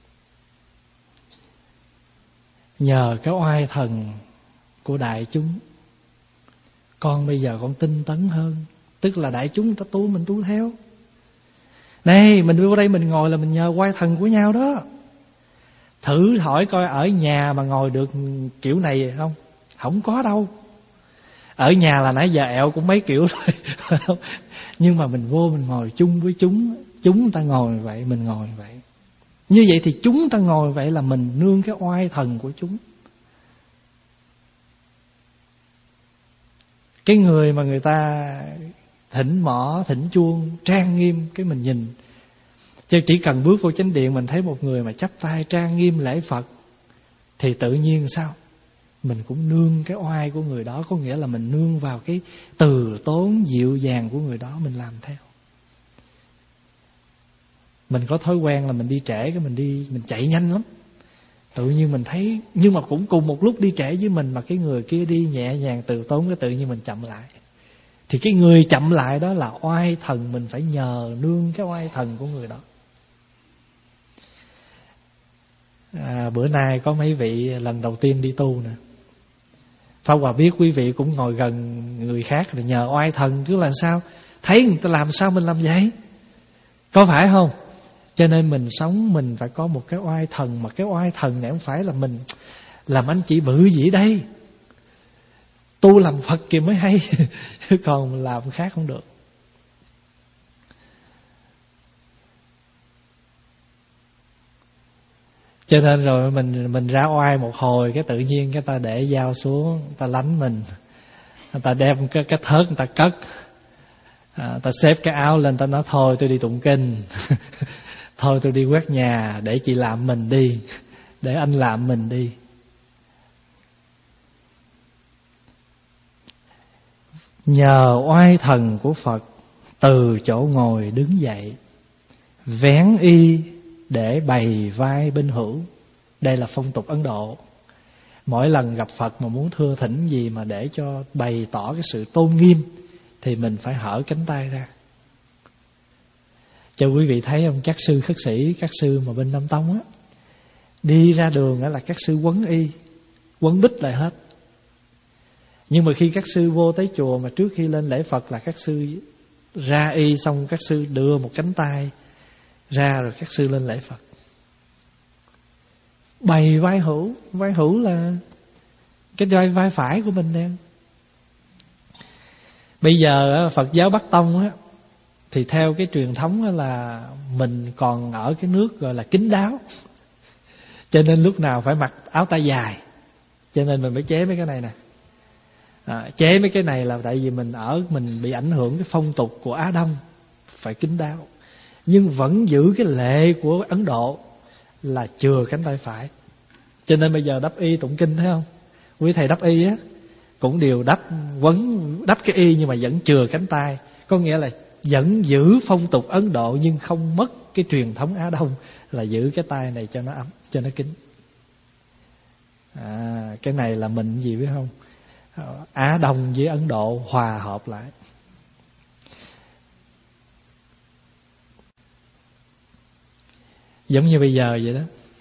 Nhờ cái oai thần của đại chúng, con bây giờ con tinh tấn hơn. Tức là đại chúng ta tu, mình tu theo. Này, mình vô đây mình ngồi là mình nhờ oai thần của nhau đó. Thử hỏi coi ở nhà mà ngồi được kiểu này không? Không có đâu. Ở nhà là nãy giờ ẹo cũng mấy kiểu rồi. Nhưng mà mình vô mình ngồi chung với chúng. Chúng ta ngồi vậy, mình ngồi vậy. Như vậy thì chúng ta ngồi vậy là mình nương cái oai thần của chúng. Cái người mà người ta thỉnh mõ, thỉnh chuông, trang nghiêm, cái mình nhìn. Chứ chỉ cần bước vô chánh điện mình thấy một người mà chắp tay trang nghiêm lễ Phật, thì tự nhiên sao? Mình cũng nương cái oai của người đó. Có nghĩa là mình nương vào cái từ tốn dịu dàng của người đó, mình làm theo. Mình có thói quen là mình đi trễ, cái mình đi, mình chạy nhanh lắm. Tự nhiên mình thấy, nhưng mà cũng cùng một lúc đi trễ với mình, mà cái người kia đi nhẹ nhàng từ tốn, cái tự nhiên mình chậm lại. Thì cái người chậm lại đó là oai thần, mình phải nhờ nương cái oai thần của người đó. À, bữa nay có mấy vị lần đầu tiên đi tu nè. Pháp Hòa biết quý vị cũng ngồi gần người khác rồi nhờ oai thần chứ là sao? Thấy người ta làm sao mình làm vậy? Có phải không? Cho nên mình sống mình phải có một cái oai thần. Mà cái oai thần này không phải là mình làm anh chị bự gì đây. Tu làm Phật kìa mới hay. Còn làm khác không được. Cho nên rồi mình mình ra oai một hồi, cái tự nhiên cái ta để dao xuống, ta lánh mình, người ta đem cái cái thớt người ta cất, à, ta xếp cái áo lên, ta nói thôi tôi đi tụng kinh, thôi tôi đi quét nhà, để chị làm mình đi, để anh làm mình đi. Nhờ oai thần của Phật, từ chỗ ngồi đứng dậy, vén y để bày vai bên hữu. Đây là phong tục Ấn Độ. Mỗi lần gặp Phật mà muốn thưa thỉnh gì mà để cho bày tỏ cái sự tôn nghiêm thì mình phải hở cánh tay ra. Cho quý vị thấy không, các sư khất sĩ, các sư mà bên Nam Tông á, đi ra đường đó là các sư quấn y, quấn bích lại hết. Nhưng mà khi các sư vô tới chùa mà trước khi lên lễ Phật là các sư ra y, xong các sư đưa một cánh tay ra rồi các sư lên lễ Phật. Bày vai hữu. Vai hữu là cái vai, vai phải của mình nè. Bây giờ Phật giáo Bắc Tông á, thì theo cái truyền thống là mình còn ở cái nước gọi là kín đáo, cho nên lúc nào phải mặc áo tay dài. Cho nên mình mới chế mấy cái này nè. À, chế mấy cái này là tại vì mình ở mình bị ảnh hưởng cái phong tục của Á Đông, phải kín đáo. Nhưng vẫn giữ cái lệ của Ấn Độ là chừa cánh tay phải. Cho nên bây giờ đắp y tụng kinh thấy không? Quý thầy đắp y á cũng đều đắp quấn đắp cái y nhưng mà vẫn chừa cánh tay. Có nghĩa là vẫn giữ phong tục Ấn Độ nhưng không mất cái truyền thống Á Đông, là giữ cái tay này cho nó ấm, cho nó kín. À, cái này là mình gì biết không? Á Đông với Ấn Độ hòa hợp lại. Giống như bây giờ vậy đó.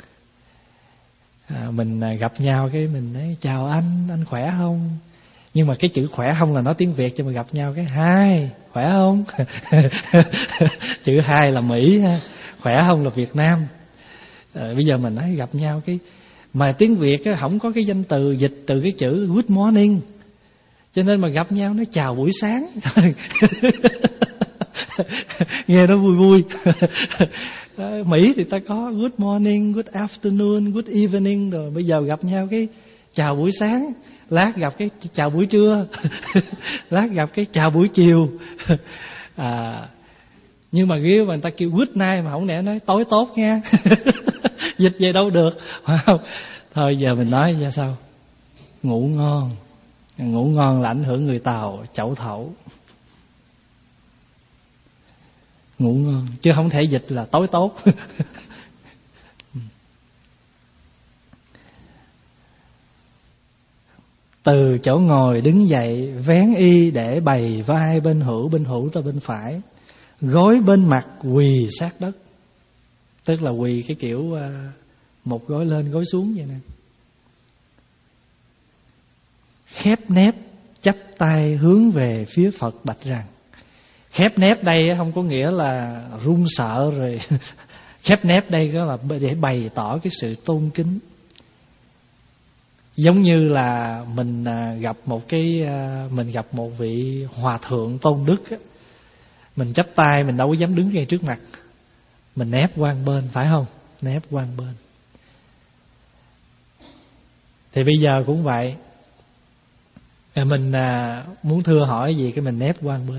À, mình gặp nhau cái mình nói chào anh, anh khỏe không? Nhưng mà cái chữ khỏe không là nói tiếng Việt, cho mình gặp nhau cái hai, khỏe không? Chữ hai là Mỹ ha, khỏe không là Việt Nam. À, bây giờ mình nói gặp nhau cái mà tiếng Việt á, không có cái danh từ dịch từ cái chữ good morning, cho nên mà gặp nhau nó chào buổi sáng. Nghe nó vui vui. Mỹ thì ta có good morning, good afternoon, good evening, rồi bây giờ gặp nhau cái chào buổi sáng, lát gặp cái chào buổi trưa, lát gặp cái chào buổi chiều. À, nhưng mà ghê mà người ta kêu good night mà không lẽ nói tối tốt nha. Dịch về đâu được, phải không? Thôi giờ mình nói ra sao? Ngủ ngon. Ngủ ngon là ảnh hưởng người Tàu chậu thẩu. Ngủ ngon chứ không thể dịch là tối tốt. Từ chỗ ngồi đứng dậy, vén y để bày vai bên hữu, bên hữu tới bên phải, gối bên mặt quỳ sát đất. Tức là quỳ cái kiểu một gối lên gối xuống vậy nè. Khép nép chắp tay hướng về phía Phật bạch rằng. Khép nép đây không có nghĩa là run sợ rồi. Khép nép đây đó là để bày tỏ cái sự tôn kính. Giống như là mình gặp một cái mình gặp một vị hòa thượng tôn đức á, mình chắp tay, mình đâu có dám đứng ngay trước mặt, mình nép qua một bên, phải không? Nép qua một bên. Thì bây giờ cũng vậy. Mình muốn thưa hỏi gì cái mình nép qua một bên.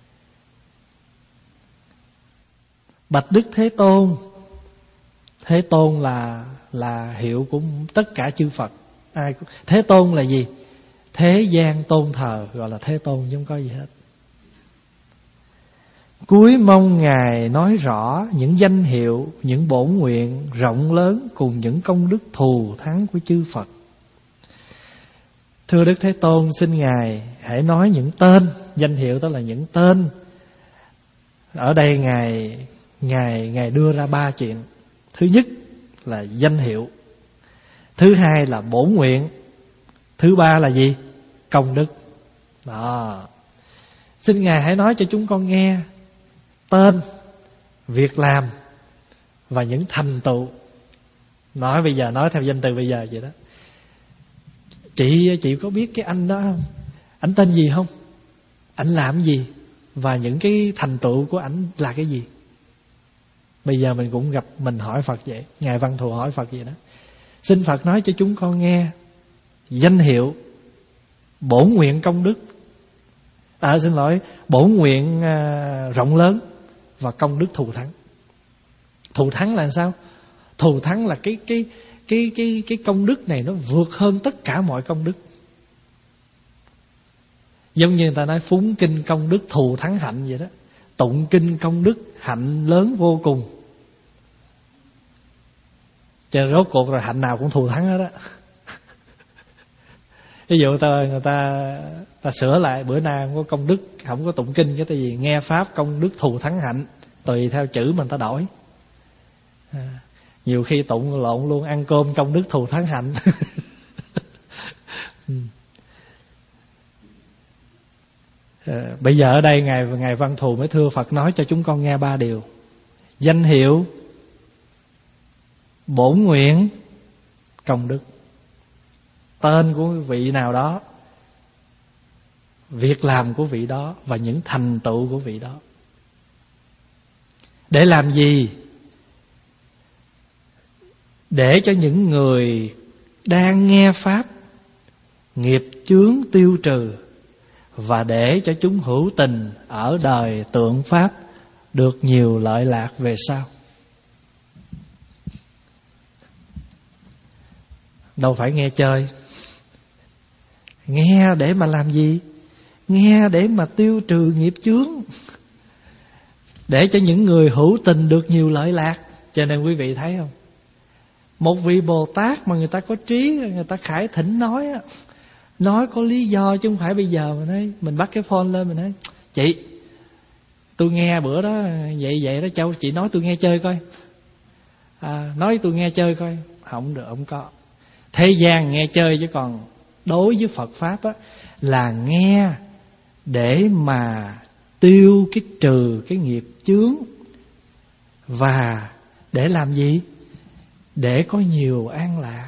Bạch Đức Thế Tôn. Thế Tôn là là hiệu của tất cả chư Phật. Ai cũng... Thế Tôn là gì? Thế gian tôn thờ gọi là Thế Tôn, chứ không có gì hết. Cúi mong Ngài nói rõ những danh hiệu, những bổn nguyện rộng lớn cùng những công đức thù thắng của chư Phật. Thưa Đức Thế Tôn, xin Ngài hãy nói những tên, danh hiệu đó là những tên. Ở đây Ngài Ngài Ngài đưa ra ba chuyện. Thứ nhất là danh hiệu, thứ hai là bổn nguyện, thứ ba là gì? Công đức. Đó. Xin Ngài hãy nói cho chúng con nghe tên, việc làm và những thành tựu. Nói bây giờ, nói theo danh từ bây giờ vậy đó. Chị chị có biết cái anh đó không? Anh tên gì không? Anh làm gì? Và những cái thành tựu của ảnh là cái gì? Bây giờ mình cũng gặp, mình hỏi Phật vậy. Ngài Văn Thù hỏi Phật vậy đó. Xin Phật nói cho chúng con nghe danh hiệu, bổn nguyện, công đức. À xin lỗi, bổn nguyện à, rộng lớn và công đức thù thắng. Thù thắng là sao? Thù thắng là cái cái cái cái cái công đức này nó vượt hơn tất cả mọi công đức. Giống như người ta nói phúng kinh công đức thù thắng hạnh vậy đó. Tụng kinh công đức hạnh lớn vô cùng. Cho rốt cuộc rồi hạnh nào cũng thù thắng hết á. Ví dụ người ta, người ta ta sửa lại bữa nay không có công đức, không có tụng kinh, cái tại vì nghe pháp công đức thù thắng hạnh, tùy theo chữ mình ta đổi. À, nhiều khi tụng lộn luôn, ăn cơm công đức thù thắng hạnh. À, bây giờ ở đây ngài ngài Văn Thù mới thưa Phật nói cho chúng con nghe ba điều: danh hiệu, bổn nguyện, công đức. Tên của vị nào đó, việc làm của vị đó và những thành tựu của vị đó. Để làm gì? Để cho những người đang nghe pháp nghiệp chướng tiêu trừ, và để cho chúng hữu tình ở đời tượng pháp được nhiều lợi lạc về sau. Đâu phải nghe chơi. Nghe để mà làm gì? Nghe để mà tiêu trừ nghiệp chướng, để cho những người hữu tình được nhiều lợi lạc. Cho nên quý vị thấy không, một vị Bồ Tát mà người ta có trí, người ta khải thỉnh nói á, nói có lý do, chứ không phải bây giờ mình nói, mình bắt cái phone lên mình nói: chị, tôi nghe bữa đó vậy vậy đó, Châu chị nói tôi nghe chơi coi, à, nói tôi nghe chơi coi. Không được, không có. Thế gian nghe chơi, chứ còn đối với Phật Pháp á, là nghe để mà tiêu cái trừ cái nghiệp chướng. Và để làm gì? Để có nhiều an lạc.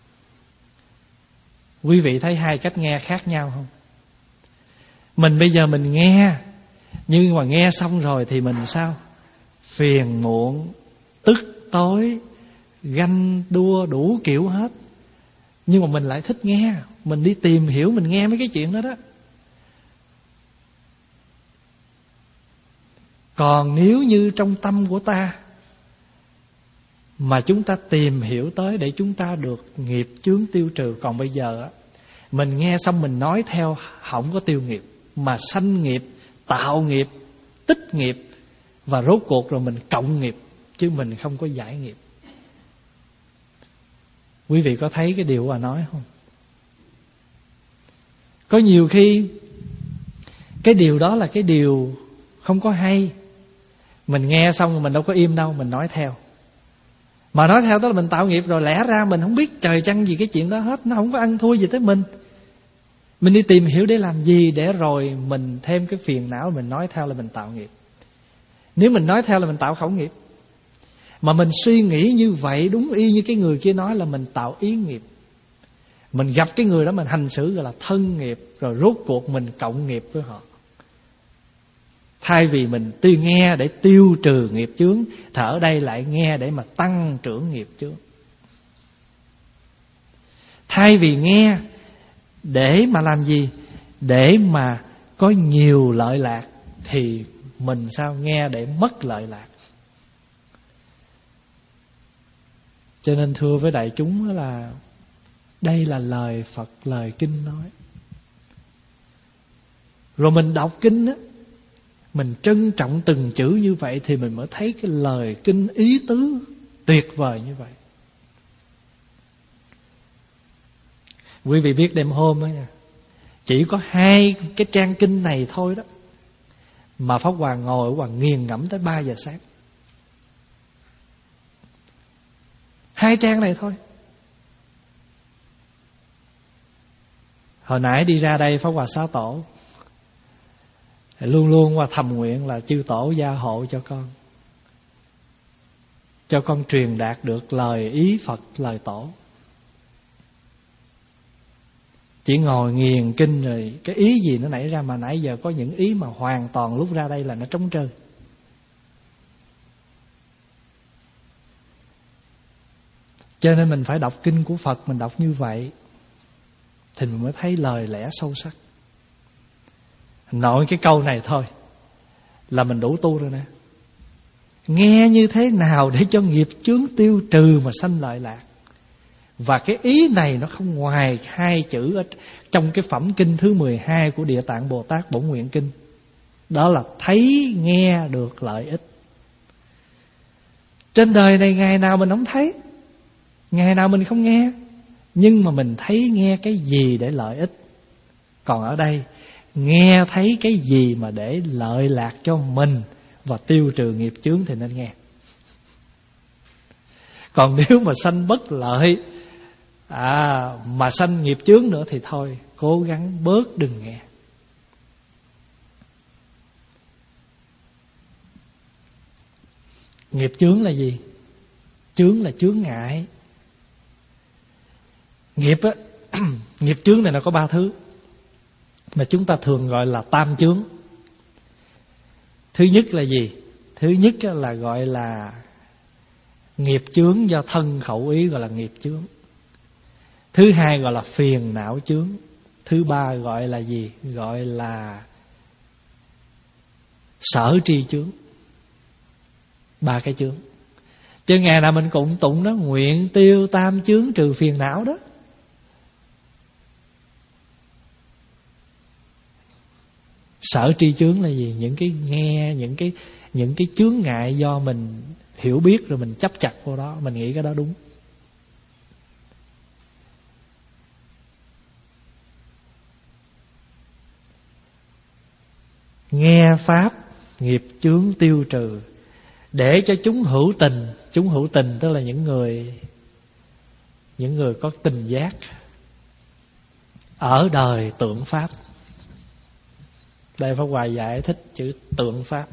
Quý vị thấy hai cách nghe khác nhau không? Mình bây giờ mình nghe, nhưng mà nghe xong rồi thì mình sao? Phiền muộn, tức tối, ganh đua đủ kiểu hết. Nhưng mà mình lại thích nghe, mình đi tìm hiểu, mình nghe mấy cái chuyện đó đó. Còn nếu như trong tâm của ta mà chúng ta tìm hiểu tới để chúng ta được nghiệp chướng tiêu trừ. Còn bây giờ á, mình nghe xong mình nói theo, không có tiêu nghiệp, mà sanh nghiệp, tạo nghiệp, tích nghiệp, và rốt cuộc rồi mình cộng nghiệp, chứ mình không có giải nghiệp. Quý vị có thấy cái điều bà nói không? Có nhiều khi cái điều đó là cái điều không có hay. Mình nghe xong rồi mình đâu có im đâu, mình nói theo. Mà nói theo đó là mình tạo nghiệp rồi. Lẽ ra mình không biết trời chăng gì cái chuyện đó hết. Nó không có ăn thua gì tới mình. Mình đi tìm hiểu để làm gì, để rồi mình thêm cái phiền não. Mình nói theo là mình tạo nghiệp. Nếu mình nói theo là mình tạo khẩu nghiệp. Mà mình suy nghĩ như vậy đúng y như cái người kia nói là mình tạo ý nghiệp. Mình gặp cái người đó mình hành xử gọi là thân nghiệp. Rồi rốt cuộc mình cộng nghiệp với họ. Thay vì mình tiêu nghe để tiêu trừ nghiệp chướng, thì ở đây lại nghe để mà tăng trưởng nghiệp chướng. Thay vì nghe để mà làm gì? Để mà có nhiều lợi lạc, thì mình sao nghe để mất lợi lạc. Cho nên thưa với đại chúng là đây là lời Phật, lời kinh nói. Rồi mình đọc kinh á, mình trân trọng từng chữ như vậy thì mình mới thấy cái lời kinh ý tứ tuyệt vời như vậy. Quý vị biết đêm hôm đó nha, chỉ có hai cái trang kinh này thôi đó mà Pháp Hòa ngồi Hòa nghiền ngẫm tới ba giờ sáng. Hai trang này thôi. Hồi nãy đi ra đây Pháp Hòa xá tổ, luôn luôn Hòa thầm nguyện là chư tổ gia hộ cho con, cho con truyền đạt được lời ý Phật, lời tổ. Chỉ ngồi nghiền kinh rồi cái ý gì nó nảy ra, mà nãy giờ có những ý mà hoàn toàn lúc ra đây là nó trống trơn. Cho nên mình phải đọc kinh của Phật, mình đọc như vậy thì mình mới thấy lời lẽ sâu sắc. Nội cái câu này thôi là mình đủ tu rồi nè. Nghe như thế nào để cho nghiệp chướng tiêu trừ mà sanh lợi lạc. Và cái ý này nó không ngoài hai chữ ở trong cái phẩm kinh thứ mười hai của Địa Tạng Bồ Tát Bổn Nguyện Kinh. Đó là thấy nghe được lợi ích. Trên đời này ngày nào mình không thấy, ngày nào mình không nghe, nhưng mà mình thấy nghe cái gì để lợi ích. Còn ở đây nghe thấy cái gì mà để lợi lạc cho mình và tiêu trừ nghiệp chướng thì nên nghe. Còn nếu mà sanh bất lợi à, mà sanh nghiệp chướng nữa thì thôi, cố gắng bớt đừng nghe. Nghiệp chướng là gì? Chướng là chướng ngại. Nghiệp á, nghiệp chướng này nó có ba thứ mà chúng ta thường gọi là tam chướng. Thứ nhất là gì? Thứ nhất là gọi là nghiệp chướng do thân khẩu ý, gọi là nghiệp chướng. Thứ hai gọi là phiền não chướng. Thứ ba gọi là gì? Gọi là sở tri chướng. Ba cái chướng. Chứ ngày nào mình cũng tụng đó, nguyện tiêu tam chướng trừ phiền não đó. Sở tri chướng là gì? Những cái nghe, những cái những cái chướng ngại do mình hiểu biết rồi mình chấp chặt vào đó, mình nghĩ cái đó đúng. Nghe pháp nghiệp chướng tiêu trừ, để cho chúng hữu tình. Chúng hữu tình tức là những người những người có tình giác, ở đời tượng pháp. Đây Pháp Hòa giải thích chữ tượng pháp.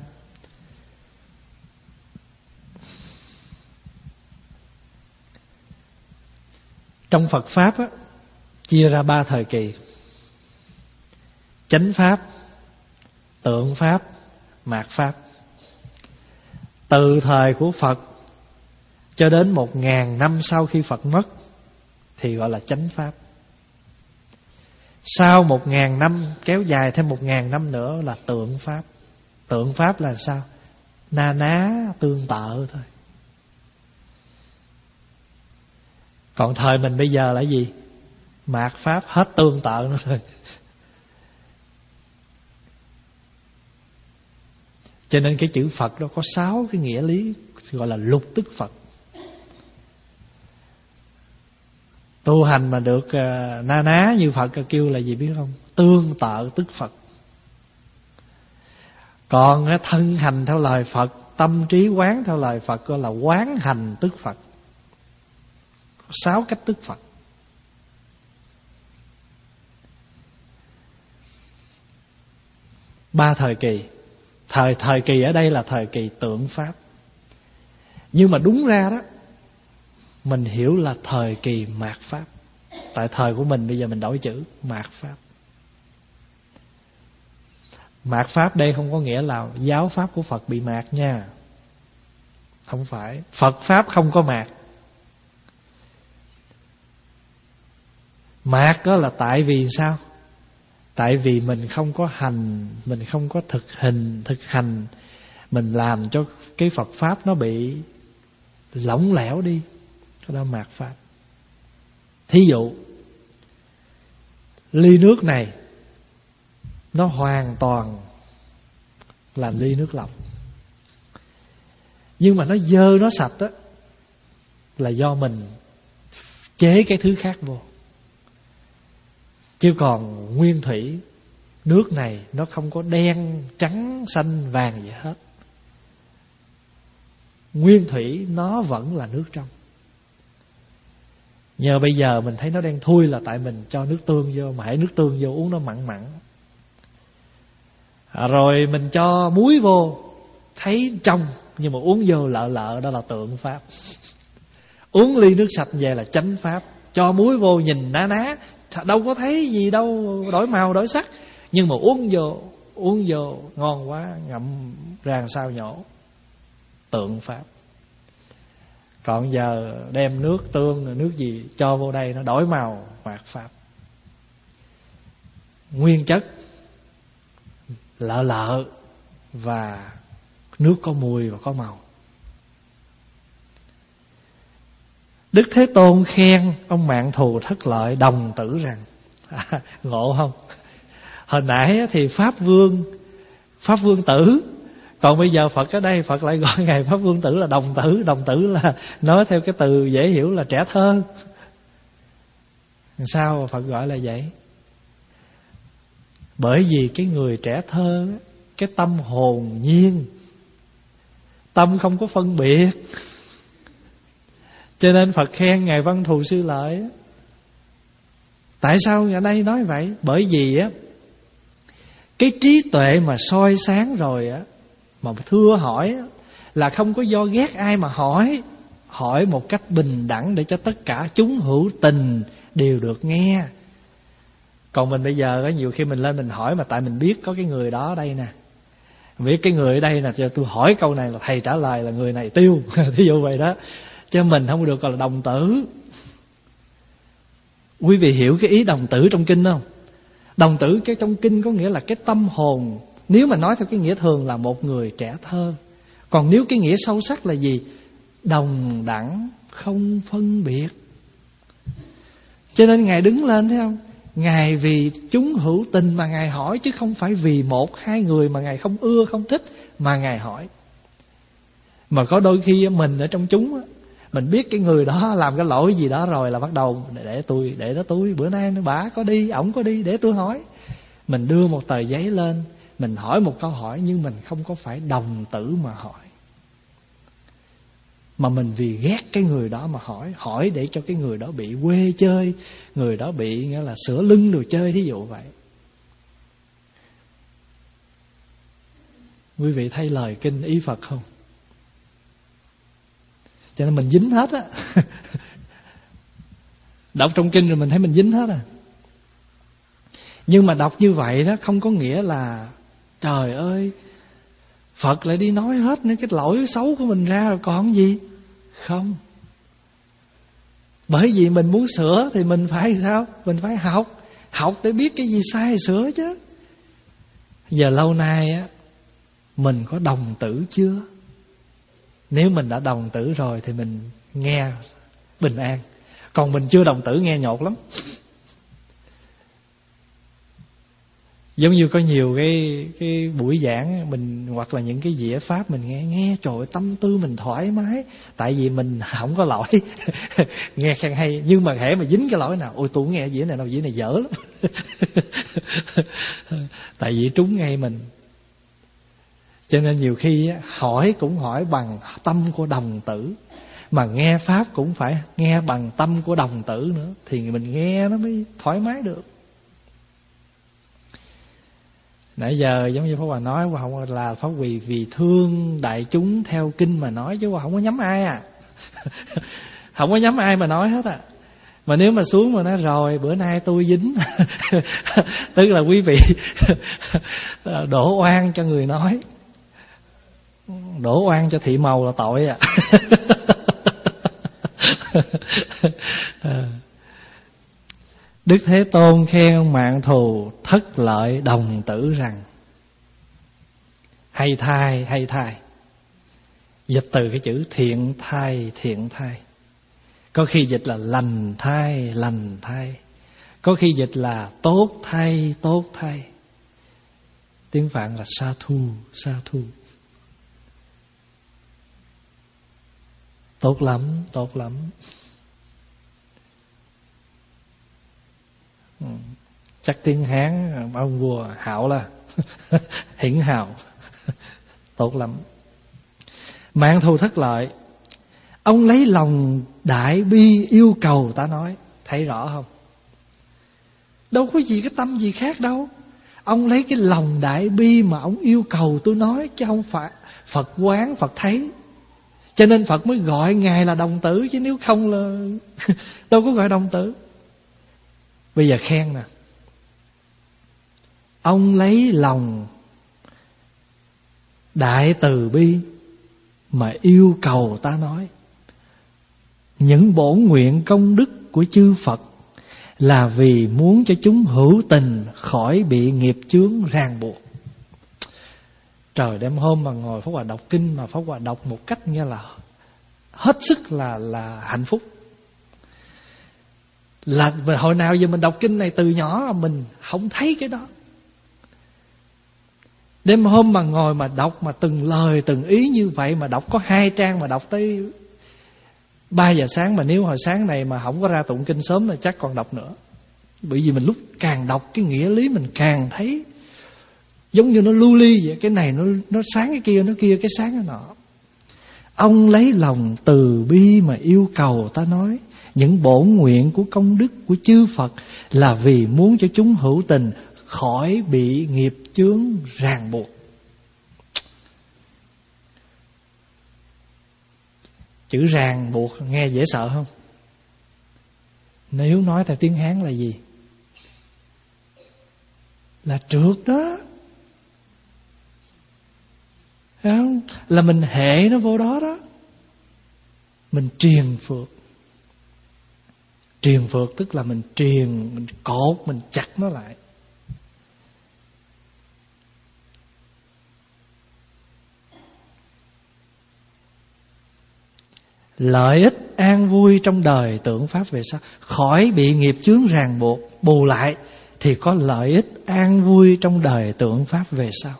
Trong Phật pháp á, chia ra ba thời kỳ: chánh pháp, tượng pháp, mạt pháp. Từ thời của Phật cho đến một ngàn năm sau khi Phật mất thì gọi là chánh pháp. Sau một ngàn năm, kéo dài thêm một ngàn năm nữa là tượng pháp. Tượng pháp là sao? Na ná tương tự thôi. Còn thời mình bây giờ là gì? Mạt pháp, hết tương tự nữa rồi. Cho nên cái chữ Phật đó có sáu cái nghĩa lý, gọi là lục tức Phật. Tu hành mà được uh, na ná như Phật kêu là gì biết không? Tương tự tức Phật. Còn uh, thân hành theo lời Phật, tâm trí quán theo lời Phật gọi là quán hành tức Phật. Sáu cách tức Phật. Ba thời kỳ. Thời thời kỳ ở đây là thời kỳ tượng pháp. Nhưng mà đúng ra đó, mình hiểu là thời kỳ mạt pháp. Tại thời của mình bây giờ mình đổi chữ mạt pháp. Mạt pháp đây không có nghĩa là giáo pháp của Phật bị mạt nha. Không phải. Phật pháp không có mạt. Mạt đó là tại vì sao? Tại vì mình không có hành, mình không có thực hình, thực hành, mình làm cho cái Phật pháp nó bị lỏng lẻo đi. Đó là mạt pháp. Thí dụ, ly nước này nó hoàn toàn là ly nước lọc, nhưng mà nó dơ, nó sạch đó là do mình chế cái thứ khác vô. Chứ còn nguyên thủy, nước này nó không có đen, trắng, xanh, vàng gì hết. Nguyên thủy nó vẫn là nước trong. Nhờ bây giờ mình thấy nó đen thui là tại mình cho nước tương vô. Mà hãy nước tương vô uống nó mặn mặn. à, Rồi mình cho muối vô thấy trong, nhưng mà uống vô lợ lợ, đó là tượng pháp. Uống ly nước sạch về là chánh pháp. Cho muối vô nhìn ná ná, đâu có thấy gì đâu, đổi màu đổi sắc. Nhưng mà uống vô, uống vô ngon quá, ngậm ràng sao nhổ, tượng pháp. Còn giờ đem nước tương, nước gì cho vô đây nó đổi màu, mạt pháp. Nguyên chất lợ lợ và nước có mùi và có màu. Đức Thế Tôn khen ông Mạn Thù Thất Lợi đồng tử rằng à, ngộ không? Hồi nãy thì Pháp Vương, Pháp Vương Tử, còn bây giờ Phật ở đây Phật lại gọi Ngài Pháp Vương Tử là đồng tử. Đồng tử là nói theo cái từ dễ hiểu là trẻ thơ. Sao Phật gọi là vậy? Bởi vì cái người trẻ thơ, cái tâm hồn nhiên, tâm không có phân biệt, cho nên Phật khen Ngài Văn Thù Sư Lợi. Tại sao ở đây nói vậy? Bởi vì á, cái trí tuệ mà soi sáng rồi á, mà thưa hỏi á, là không có do ghét ai mà hỏi. Hỏi một cách bình đẳng để cho tất cả chúng hữu tình đều được nghe. Còn mình bây giờ á, nhiều khi mình lên mình hỏi mà tại mình biết có cái người đó đây nè, biết cái người ở đây nè, cho tôi hỏi câu này là thầy trả lời là người này tiêu. Thí dụ vậy đó. Chứ mình không được gọi là đồng tử. Quý vị hiểu cái ý đồng tử trong kinh không? Đồng tử cái trong kinh có nghĩa là cái tâm hồn. Nếu mà nói theo cái nghĩa thường là một người trẻ thơ. Còn nếu cái nghĩa sâu sắc là gì? Đồng đẳng, không phân biệt. Cho nên Ngài đứng lên thấy không? Ngài vì chúng hữu tình mà Ngài hỏi, chứ không phải vì một hai người mà Ngài không ưa không thích mà Ngài hỏi. Mà có đôi khi mình ở trong chúng á, mình biết cái người đó làm cái lỗi gì đó rồi là bắt đầu để tôi, để đó tôi, bữa nay bả có đi, ổng có đi, để tôi hỏi. Mình đưa một tờ giấy lên, mình hỏi một câu hỏi, nhưng mình không có phải đồng tử mà hỏi, mà mình vì ghét cái người đó mà hỏi. Hỏi để cho cái người đó bị quê chơi, người đó bị nghĩa là sửa lưng đồ chơi, thí dụ vậy. Quý vị thấy lời kinh ý Phật không? Cho nên mình dính hết á. Đọc trong kinh rồi mình thấy mình dính hết à. Nhưng mà đọc như vậy đó không có nghĩa là trời ơi, Phật lại đi nói hết những cái lỗi xấu của mình ra rồi còn gì. Không. Bởi vì mình muốn sửa thì mình phải sao? Mình phải học. Học để biết cái gì sai sửa chứ. Giờ lâu nay á, mình có đồng tử chưa? Nếu mình đã đồng tử rồi thì mình nghe bình an. Còn mình chưa đồng tử nghe nhột lắm. Giống như có nhiều cái cái buổi giảng mình, hoặc là những cái dĩa pháp mình nghe nghe trời ơi, tâm tư mình thoải mái, tại vì mình không có lỗi. Nghe khen hay, nhưng mà hễ mà dính cái lỗi nào, ôi tôi nghe dĩa này đâu, dĩa này dở lắm. Tại vì trúng ngay mình. Cho nên nhiều khi hỏi cũng hỏi bằng tâm của đồng tử, mà nghe pháp cũng phải nghe bằng tâm của đồng tử nữa, thì mình nghe nó mới thoải mái được. Nãy giờ giống như Pháp Hòa nói, Hòa không là Pháp vì vì thương đại chúng theo kinh mà nói, chứ Hòa không có nhắm ai à. Không có nhắm ai mà nói hết à. Mà nếu mà xuống mà nói rồi bữa nay tôi dính, tức là quý vị đổ oan cho người nói, đổ oan cho thị màu là tội à. Đức Thế Tôn khen ông Mạng Thù thất lợi đồng tử rằng, hay thai, hay thai, dịch từ cái chữ thiện thai, thiện thai. Có khi dịch là lành thai, lành thai. Có khi dịch là tốt thai, tốt thai. Tiếng Phạn là sa thu, sa thu. Tốt lắm, tốt lắm. Ừ. Chắc tiếng Hán ông vua hảo là hiển hào. Tốt lắm. Mạng Thù thất lợi, ông lấy lòng đại bi yêu cầu ta nói. Thấy rõ không? Đâu có gì cái tâm gì khác đâu. Ông lấy cái lòng đại bi mà ông yêu cầu tôi nói, chứ không phải Phật quán, Phật thấy. Cho nên Phật mới gọi Ngài là đồng tử, chứ nếu không là đâu có gọi đồng tử. Bây giờ khen nè, ông lấy lòng đại từ bi mà yêu cầu ta nói. Những bổn nguyện công đức của chư Phật là vì muốn cho chúng hữu tình khỏi bị nghiệp chướng ràng buộc. Trời, đêm hôm mà ngồi Pháp Hòa đọc kinh, mà Pháp Hòa đọc một cách nghe là hết sức là là hạnh phúc. Là hồi nào giờ mình đọc kinh này từ nhỏ mình không thấy cái đó. Đêm hôm mà ngồi mà đọc mà từng lời từng ý như vậy, mà đọc có hai trang mà đọc tới ba giờ sáng, mà nếu hồi sáng này mà không có ra tụng kinh sớm là chắc còn đọc nữa. Bởi vì mình lúc càng đọc cái nghĩa lý mình càng thấy giống như nó lưu ly vậy, cái này nó nó sáng cái kia, nó kia cái sáng cái nọ. Ông lấy lòng từ bi mà yêu cầu ta nói, những bổn nguyện của công đức của chư Phật là vì muốn cho chúng hữu tình khỏi bị nghiệp chướng ràng buộc. Chữ ràng buộc nghe dễ sợ không? Nếu nói theo tiếng Hán là gì? Là trượt đó. Thấy không? Là mình hệ nó vô đó đó. Mình triền phược. Triền phược tức là mình triền, mình cột, mình chặt nó lại. Lợi ích an vui trong đời tưởng pháp về sau, khỏi bị nghiệp chướng ràng buộc. Bù lại thì có lợi ích an vui trong đời tưởng pháp về sau.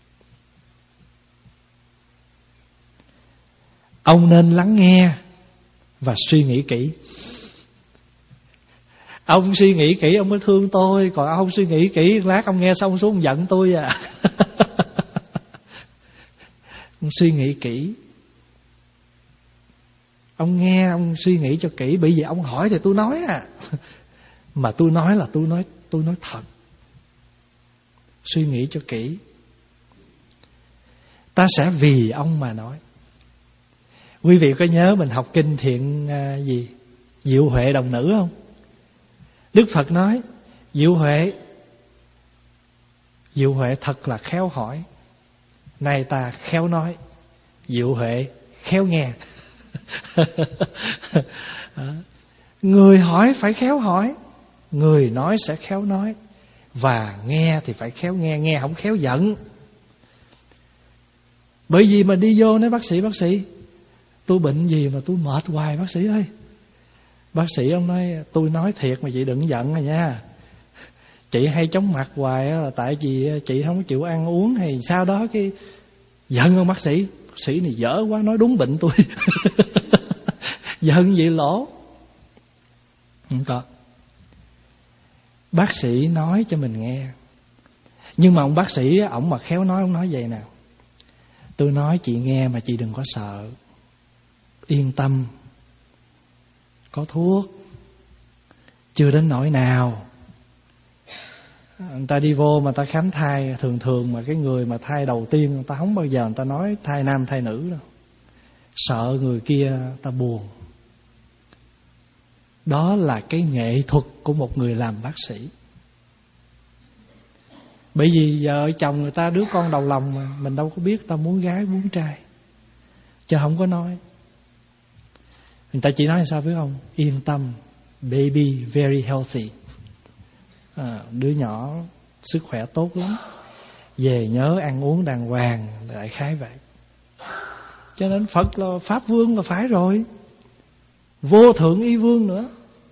Ông nên lắng nghe và suy nghĩ kỹ. Ông suy nghĩ kỹ ông mới thương tôi, còn ông không suy nghĩ kỹ lát ông nghe xong xuống giận tôi à. Ông suy nghĩ kỹ. Ông nghe ông suy nghĩ cho kỹ, bởi vì ông hỏi thì tôi nói à. Mà tôi nói là tôi nói tôi nói thật. Suy nghĩ cho kỹ. Ta sẽ vì ông mà nói. Quý vị có nhớ mình học kinh Thiện uh, gì Diệu Huệ Đồng Nữ không? Đức Phật nói Diệu Huệ Diệu Huệ thật là khéo hỏi, nay ta khéo nói. Diệu Huệ khéo nghe. Người hỏi phải khéo hỏi, người nói sẽ khéo nói, và nghe thì phải khéo nghe. Nghe không khéo giận. Bởi vì mà đi vô nói bác sĩ, bác sĩ tôi bệnh gì mà tôi mệt hoài bác sĩ ơi. Bác sĩ ông nói tôi nói thiệt mà chị đừng giận rồi nha. chị hay chóng mặt hoài là tại vì chị không chịu ăn uống hay sau đó cái giận ông bác sĩ. Bác sĩ này dở quá, nói đúng bệnh tôi. Giận vậy lỗ. Không có. Bác sĩ nói cho mình nghe. Nhưng mà ông bác sĩ ổng mà khéo nói, ông nói vậy nào: tôi nói chị nghe mà chị đừng có sợ, yên tâm, có thuốc, chưa đến nỗi nào. Người ta đi vô mà ta khám thai, thường thường mà cái người mà thai đầu tiên, người ta không bao giờ người ta nói thai nam thai nữ đâu. Sợ người kia ta buồn. Đó là cái nghệ thuật của một người làm bác sĩ. Bởi vì vợ chồng người ta đứa con đầu lòng mà, mình đâu có biết ta muốn gái muốn trai, chứ không có nói. Người ta chỉ nói sao biết không? Yên tâm, baby very healthy, à, đứa nhỏ sức khỏe tốt lắm, về nhớ ăn uống đàng hoàng, đại khái vậy. Cho nên Phật là Pháp Vương là phải rồi, vô thượng y vương nữa.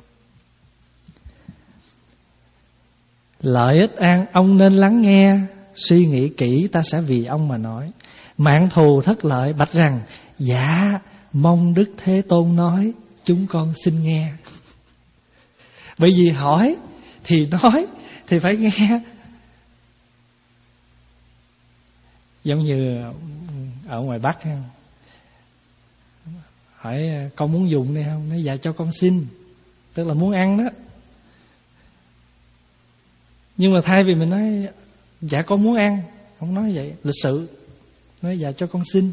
Lợi ích an ông nên lắng nghe, suy nghĩ kỹ, ta sẽ vì ông mà nói. Mạng thù thất lợi bạch rằng: dạ, mong Đức Thế Tôn nói, chúng con xin nghe. Bởi vì hỏi thì nói thì phải nghe. Giống như ở ngoài Bắc ha, hỏi con muốn dùng đây không? Nói dạ cho con xin, tức là muốn ăn đó. Nhưng mà thay vì mình nói dạ con muốn ăn, không nói vậy, lịch sự, nói dạ cho con xin.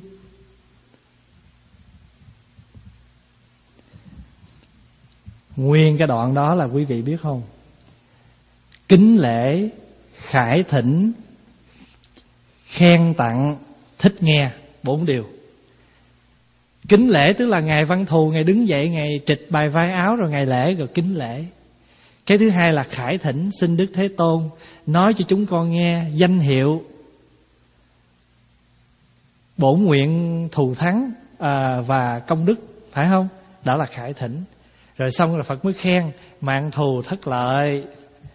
Nguyên cái đoạn đó là quý vị biết không? Kính lễ, khải thỉnh, khen tặng, thích nghe, bốn điều. Kính lễ tức là Ngài Văn Thù, Ngài đứng dậy, Ngài trịch bài vai áo rồi Ngài lễ, rồi kính lễ. Cái thứ hai là khải thỉnh, xin Đức Thế Tôn nói cho chúng con nghe danh hiệu, bổn nguyện thù thắng à, và công đức, phải không? Đó là khải thỉnh. Rồi xong rồi Phật mới khen: mạng thù thất lợi.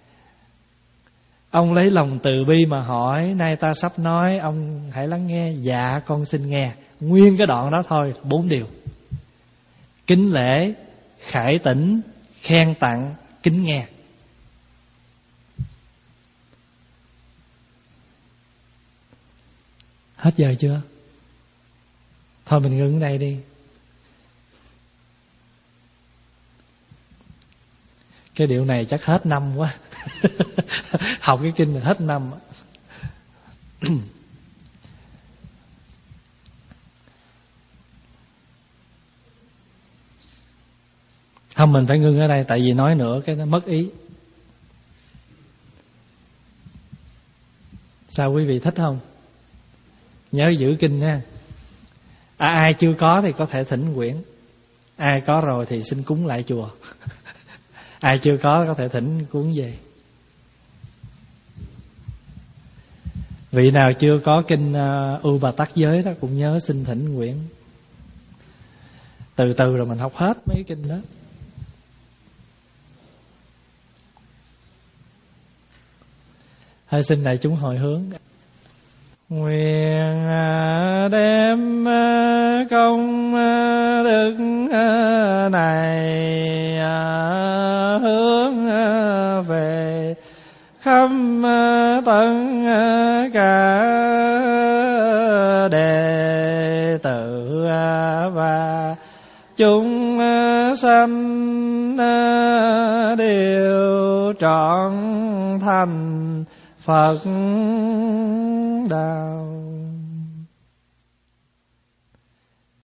Ông lấy lòng từ bi mà hỏi, nay ta sắp nói, ông hãy lắng nghe. Dạ con xin nghe. Nguyên cái đoạn đó thôi, bốn điều: kính lễ, khải tỉnh, khen tặng, kính nghe. Hết giờ chưa? Thôi mình ngừng ở đây đi. Cái điệu này chắc hết năm quá. Học cái kinh này hết năm. Không, mình phải ngưng ở đây, tại vì nói nữa cái nó mất ý. Sao quý vị thích không? Nhớ giữ kinh nha. À, ai chưa có thì có thể thỉnh quyển, ai có rồi thì xin cúng lại chùa. Ai chưa có có thể thỉnh cuốn về. Vị nào chưa có kinh uh, U Bà Tắc Giới đó cũng nhớ xin thỉnh quyển. Từ từ rồi mình học hết mấy kinh đó. Hơi xin đại chúng hồi hướng. Nguyện đem công đức này hướng về khắp tất cả đệ tử và chúng sanh đều trọn thành Phật đạo.